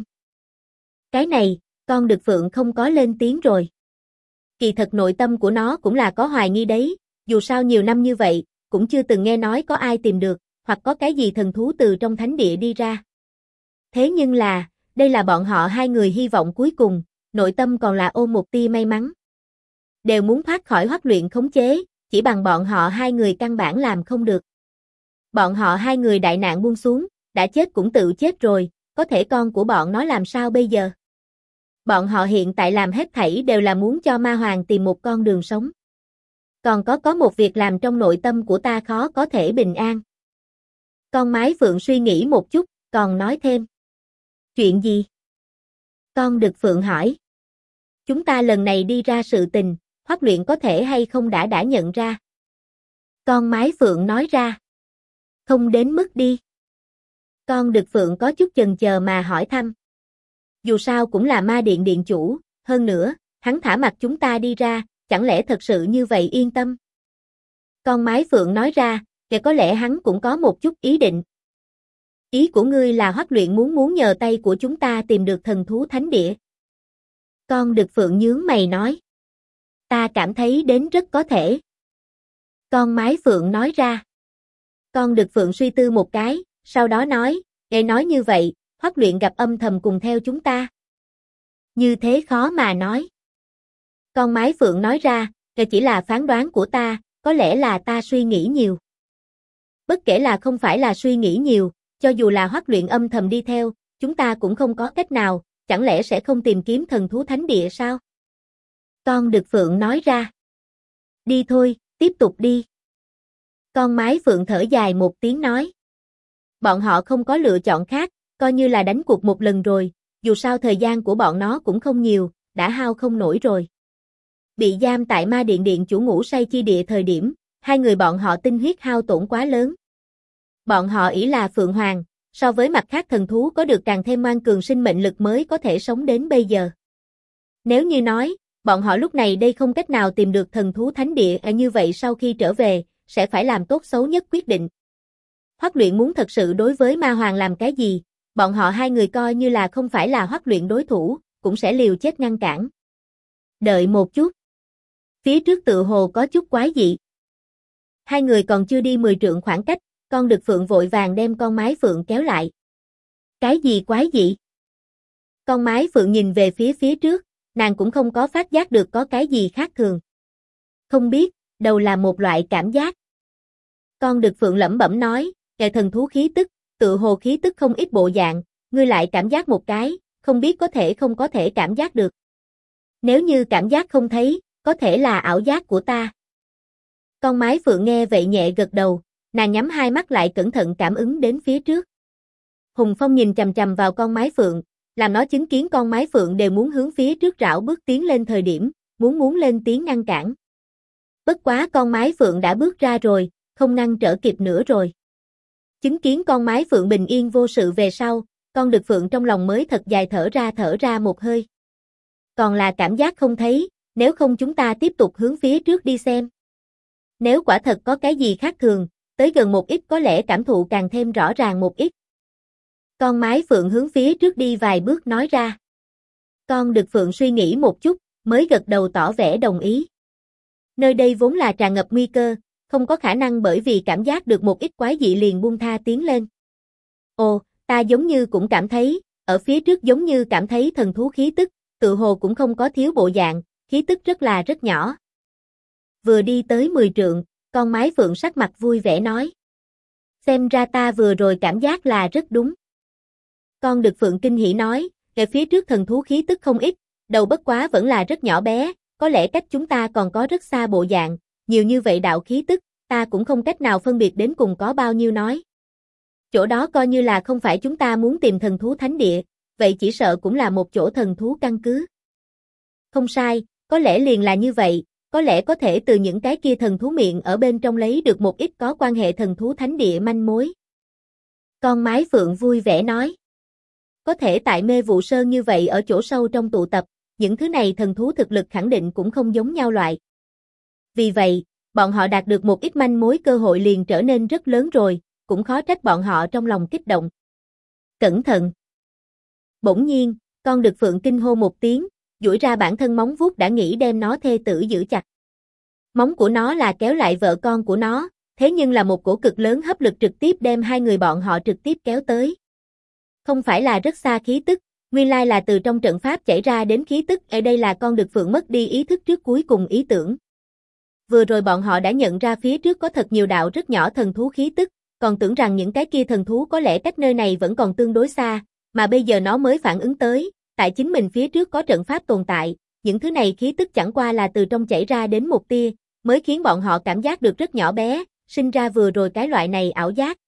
Cái này, con Đực Phượng không có lên tiếng rồi. Kỳ thật nội tâm của nó cũng là có hoài nghi đấy, dù sao nhiều năm như vậy, cũng chưa từng nghe nói có ai tìm được, hoặc có cái gì thần thú từ trong thánh địa đi ra. Thế nhưng là, đây là bọn họ hai người hy vọng cuối cùng, nội tâm còn là ôm một tia may mắn. Đều muốn thoát khỏi huất luyện khống chế, chỉ bằng bọn họ hai người căn bản làm không được. Bọn họ hai người đại nạn buông xuống, đã chết cũng tự chết rồi, có thể con của bọn nó làm sao bây giờ? Bọn họ hiện tại làm hết thảy đều là muốn cho Ma Hoàng tìm một con đường sống. Còn có một việc làm trong nội tâm của ta khó có thể bình an. Con Mái Phượng suy nghĩ một chút, còn nói thêm. Chuyện gì? Con Đực Phượng hỏi. Chúng ta lần này đi ra sự tình, huất luyện có thể hay không đã nhận ra? Con Mái Phượng nói ra. Không đến mức đi. Con Đực Phượng có chút chần chờ mà hỏi thăm. Dù sao cũng là ma điện điện chủ, hơn nữa, hắn thả mặc chúng ta đi ra, chẳng lẽ thật sự như vậy yên tâm? Con Mái Phượng nói ra, Kể có lẽ hắn cũng có một chút ý định. Ý của ngươi là Hoắc Luyện muốn nhờ tay của chúng ta tìm được thần thú thánh địa. Con đực phượng nhướng mày nói. Ta cảm thấy đến rất có thể. Con mái phượng nói ra. Con đực phượng suy tư một cái, sau đó nói, nghe nói như vậy, Hoắc Luyện gặp âm thầm cùng theo chúng ta. Như thế khó mà nói. Con mái phượng nói ra, đây chỉ là phán đoán của ta, có lẽ là ta suy nghĩ nhiều. Bất kể là không phải là suy nghĩ nhiều, cho dù là Hoắc Luyện âm thầm đi theo, chúng ta cũng không có cách nào, chẳng lẽ sẽ không tìm kiếm thần thú thánh địa sao? Con đực phượng nói ra. Đi thôi, tiếp tục đi. Con mái phượng thở dài một tiếng nói. Bọn họ không có lựa chọn khác, coi như là đánh cuộc một lần rồi, dù sao thời gian của bọn nó cũng không nhiều, đã hao không nổi rồi. Bị giam tại ma điện chủ ngủ say chi địa thời điểm, hai người bọn họ tinh huyết hao tổn quá lớn. Bọn họ ỷ là Phượng Hoàng, so với mặt khác thần thú có được càng thêm ngoan cường sinh mệnh lực mới có thể sống đến bây giờ. Nếu như nói, bọn họ lúc này đây không cách nào tìm được thần thú thánh địa, như vậy sau khi trở về, sẽ phải làm tốt xấu nhất quyết định. Hoắc Luyện muốn thật sự đối với Ma Hoàng làm cái gì, bọn họ hai người coi như là không phải là Hoắc Luyện đối thủ, cũng sẽ liều chết ngăn cản. Đợi một chút. Phía trước tựa hồ có chút quái dị. Hai người còn chưa đi 10 trượng khoảng cách, con đực phượng vội vàng đem con mái phượng kéo lại. Cái gì quái dị? Con mái phượng nhìn về phía trước, nàng cũng không có phát giác được có cái gì khác thường. Không biết, đầu là một loại cảm giác. Con đực phượng lẩm bẩm nói, kẻ thần thú khí tức, tựa hồ khí tức không ít bộ dạng, ngươi lại cảm giác một cái, không biết không có thể cảm giác được. Nếu như cảm giác không thấy, có thể là ảo giác của ta. Con mái phượng nghe vậy nhẹ gật đầu, nàng nhắm hai mắt lại cẩn thận cảm ứng đến phía trước. Hùng Phong nhìn chằm chằm vào con mái phượng, làm nó chứng kiến con mái phượng đều muốn hướng phía trước rảo bước tiến lên thời điểm, muốn lên tiếng ngăn cản. Bất quá con mái phượng đã bước ra rồi, không ngăn trở kịp nữa rồi. Chứng kiến con mái phượng bình yên vô sự về sau, con đực phượng trong lòng mới thật dài thở ra một hơi. Còn là cảm giác không thấy, nếu không chúng ta tiếp tục hướng phía trước đi xem. Nếu quả thật có cái gì khác thường, tới gần một ít có lẽ cảm thụ càng thêm rõ ràng một ít. Con mái phượng hướng phía trước đi vài bước nói ra. Con đực phượng suy nghĩ một chút, mới gật đầu tỏ vẻ đồng ý. Nơi đây vốn là tràn ngập nguy cơ, không có khả năng bởi vì cảm giác được một ít quái dị liền buông tha tiến lên. Ồ, ta giống như cũng cảm thấy, ở phía trước giống như cảm thấy thần thú khí tức, tự hồ cũng không có thiếu bộ dạng, khí tức rất nhỏ. Vừa đi tới 10 trượng, con mái phượng sắc mặt vui vẻ nói. Xem ra ta vừa rồi cảm giác là rất đúng. Con đực phượng kinh hỉ nói, về phía trước thần thú khí tức không ít, đầu bất quá vẫn là rất nhỏ bé, có lẽ cách chúng ta còn có rất xa bộ dạng, nhiều như vậy đạo khí tức, ta cũng không cách nào phân biệt đến cùng có bao nhiêu nói. Chỗ đó coi như là không phải chúng ta muốn tìm thần thú thánh địa, vậy chỉ sợ cũng là một chỗ thần thú căn cứ. Không sai, có lẽ liền là như vậy, có lẽ có thể từ những cái kia thần thú miệng ở bên trong lấy được một ít có quan hệ thần thú thánh địa manh mối. Con mái phượng vui vẻ nói. Có thể tại Mê Vụ Sơn như vậy ở chỗ sâu trong tụ tập, những thứ này thần thú thực lực khẳng định cũng không giống nhau loại. Vì vậy, bọn họ đạt được một ít manh mối cơ hội liền trở nên rất lớn rồi, cũng khó trách bọn họ trong lòng kích động. Cẩn thận! Bỗng nhiên, con đực phượng kinh hô một tiếng, duỗi ra bản thân móng vuốt đã nghĩ đem nó thê tử giữ chặt. Móng của nó là kéo lại vợ con của nó, thế nhưng là một cổ cực lớn hấp lực trực tiếp đem hai người bọn họ trực tiếp kéo tới. Không phải là rất xa khí tức, nguyên lai là từ trong trận pháp chảy ra đến khí tức, ở đây là con đực phượng mất đi ý thức trước cuối cùng ý tưởng. Vừa rồi bọn họ đã nhận ra phía trước có thật nhiều đạo rất nhỏ thần thú khí tức, còn tưởng rằng những cái kia thần thú có lẽ cách nơi này vẫn còn tương đối xa, mà bây giờ nó mới phản ứng tới, tại chính mình phía trước có trận pháp tồn tại, những thứ này khí tức chẳng qua là từ trong chảy ra đến một tia, mới khiến bọn họ cảm giác được rất nhỏ bé, sinh ra vừa rồi cái loại này ảo giác.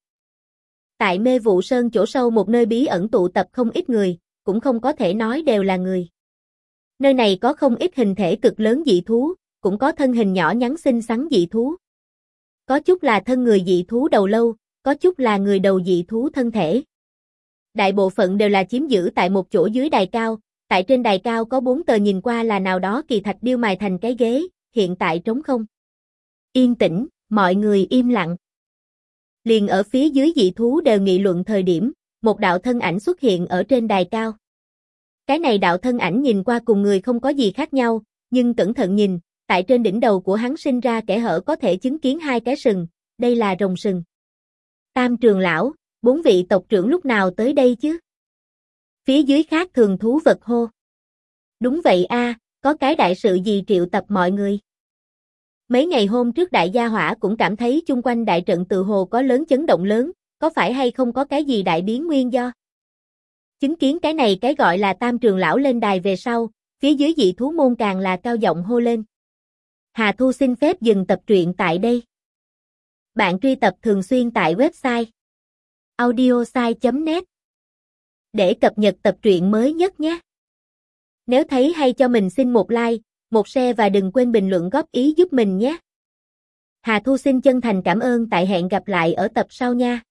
Tại Mê Vụ Sơn chỗ sâu một nơi bí ẩn tụ tập không ít người, cũng không có thể nói đều là người. Nơi này có không ít hình thể cực lớn dị thú, cũng có thân hình nhỏ nhắn xinh xắn dị thú. Có chút là thân người dị thú đầu lâu, có chút là người đầu dị thú thân thể. Đại bộ phận đều là chiếm giữ tại một chỗ dưới đài cao, tại trên đài cao có 4 tờ nhìn qua là nào đó kỳ thạch điêu mài thành cái ghế, hiện tại trống không. Yên tĩnh, mọi người im lặng. Liền ở phía dưới dị thú đều nghị luận thời điểm, một đạo thân ảnh xuất hiện ở trên đài cao. Cái này đạo thân ảnh nhìn qua cùng người không có gì khác nhau, nhưng cẩn thận nhìn, tại trên đỉnh đầu của hắn sinh ra kẽ hở có thể chứng kiến hai cái sừng, đây là rồng sừng. Tam trưởng lão, 4 vị tộc trưởng lúc nào tới đây chứ? Phía dưới khác thường thú vật hô. Đúng vậy a, có cái đại sự gì triệu tập mọi người? Mấy ngày hôm trước đại gia hỏa cũng cảm thấy chung quanh đại trận tự hồ có lớn chấn động lớn, có phải hay không có cái gì đại biến nguyên do? Chứng kiến cái này cái gọi là tam trường lão lên đài về sau, phía dưới dị thú môn càng là cao giọng hô lên. Hà Thu xin phép dừng tập truyện tại đây. Bạn truy tập thường xuyên tại website audiosai.net để cập nhật tập truyện mới nhất nhé. Nếu thấy hay cho mình xin một like, một share và đừng quên bình luận góp ý giúp mình nhé. Hà Thu xin chân thành cảm ơn, tại hẹn gặp lại ở tập sau nha.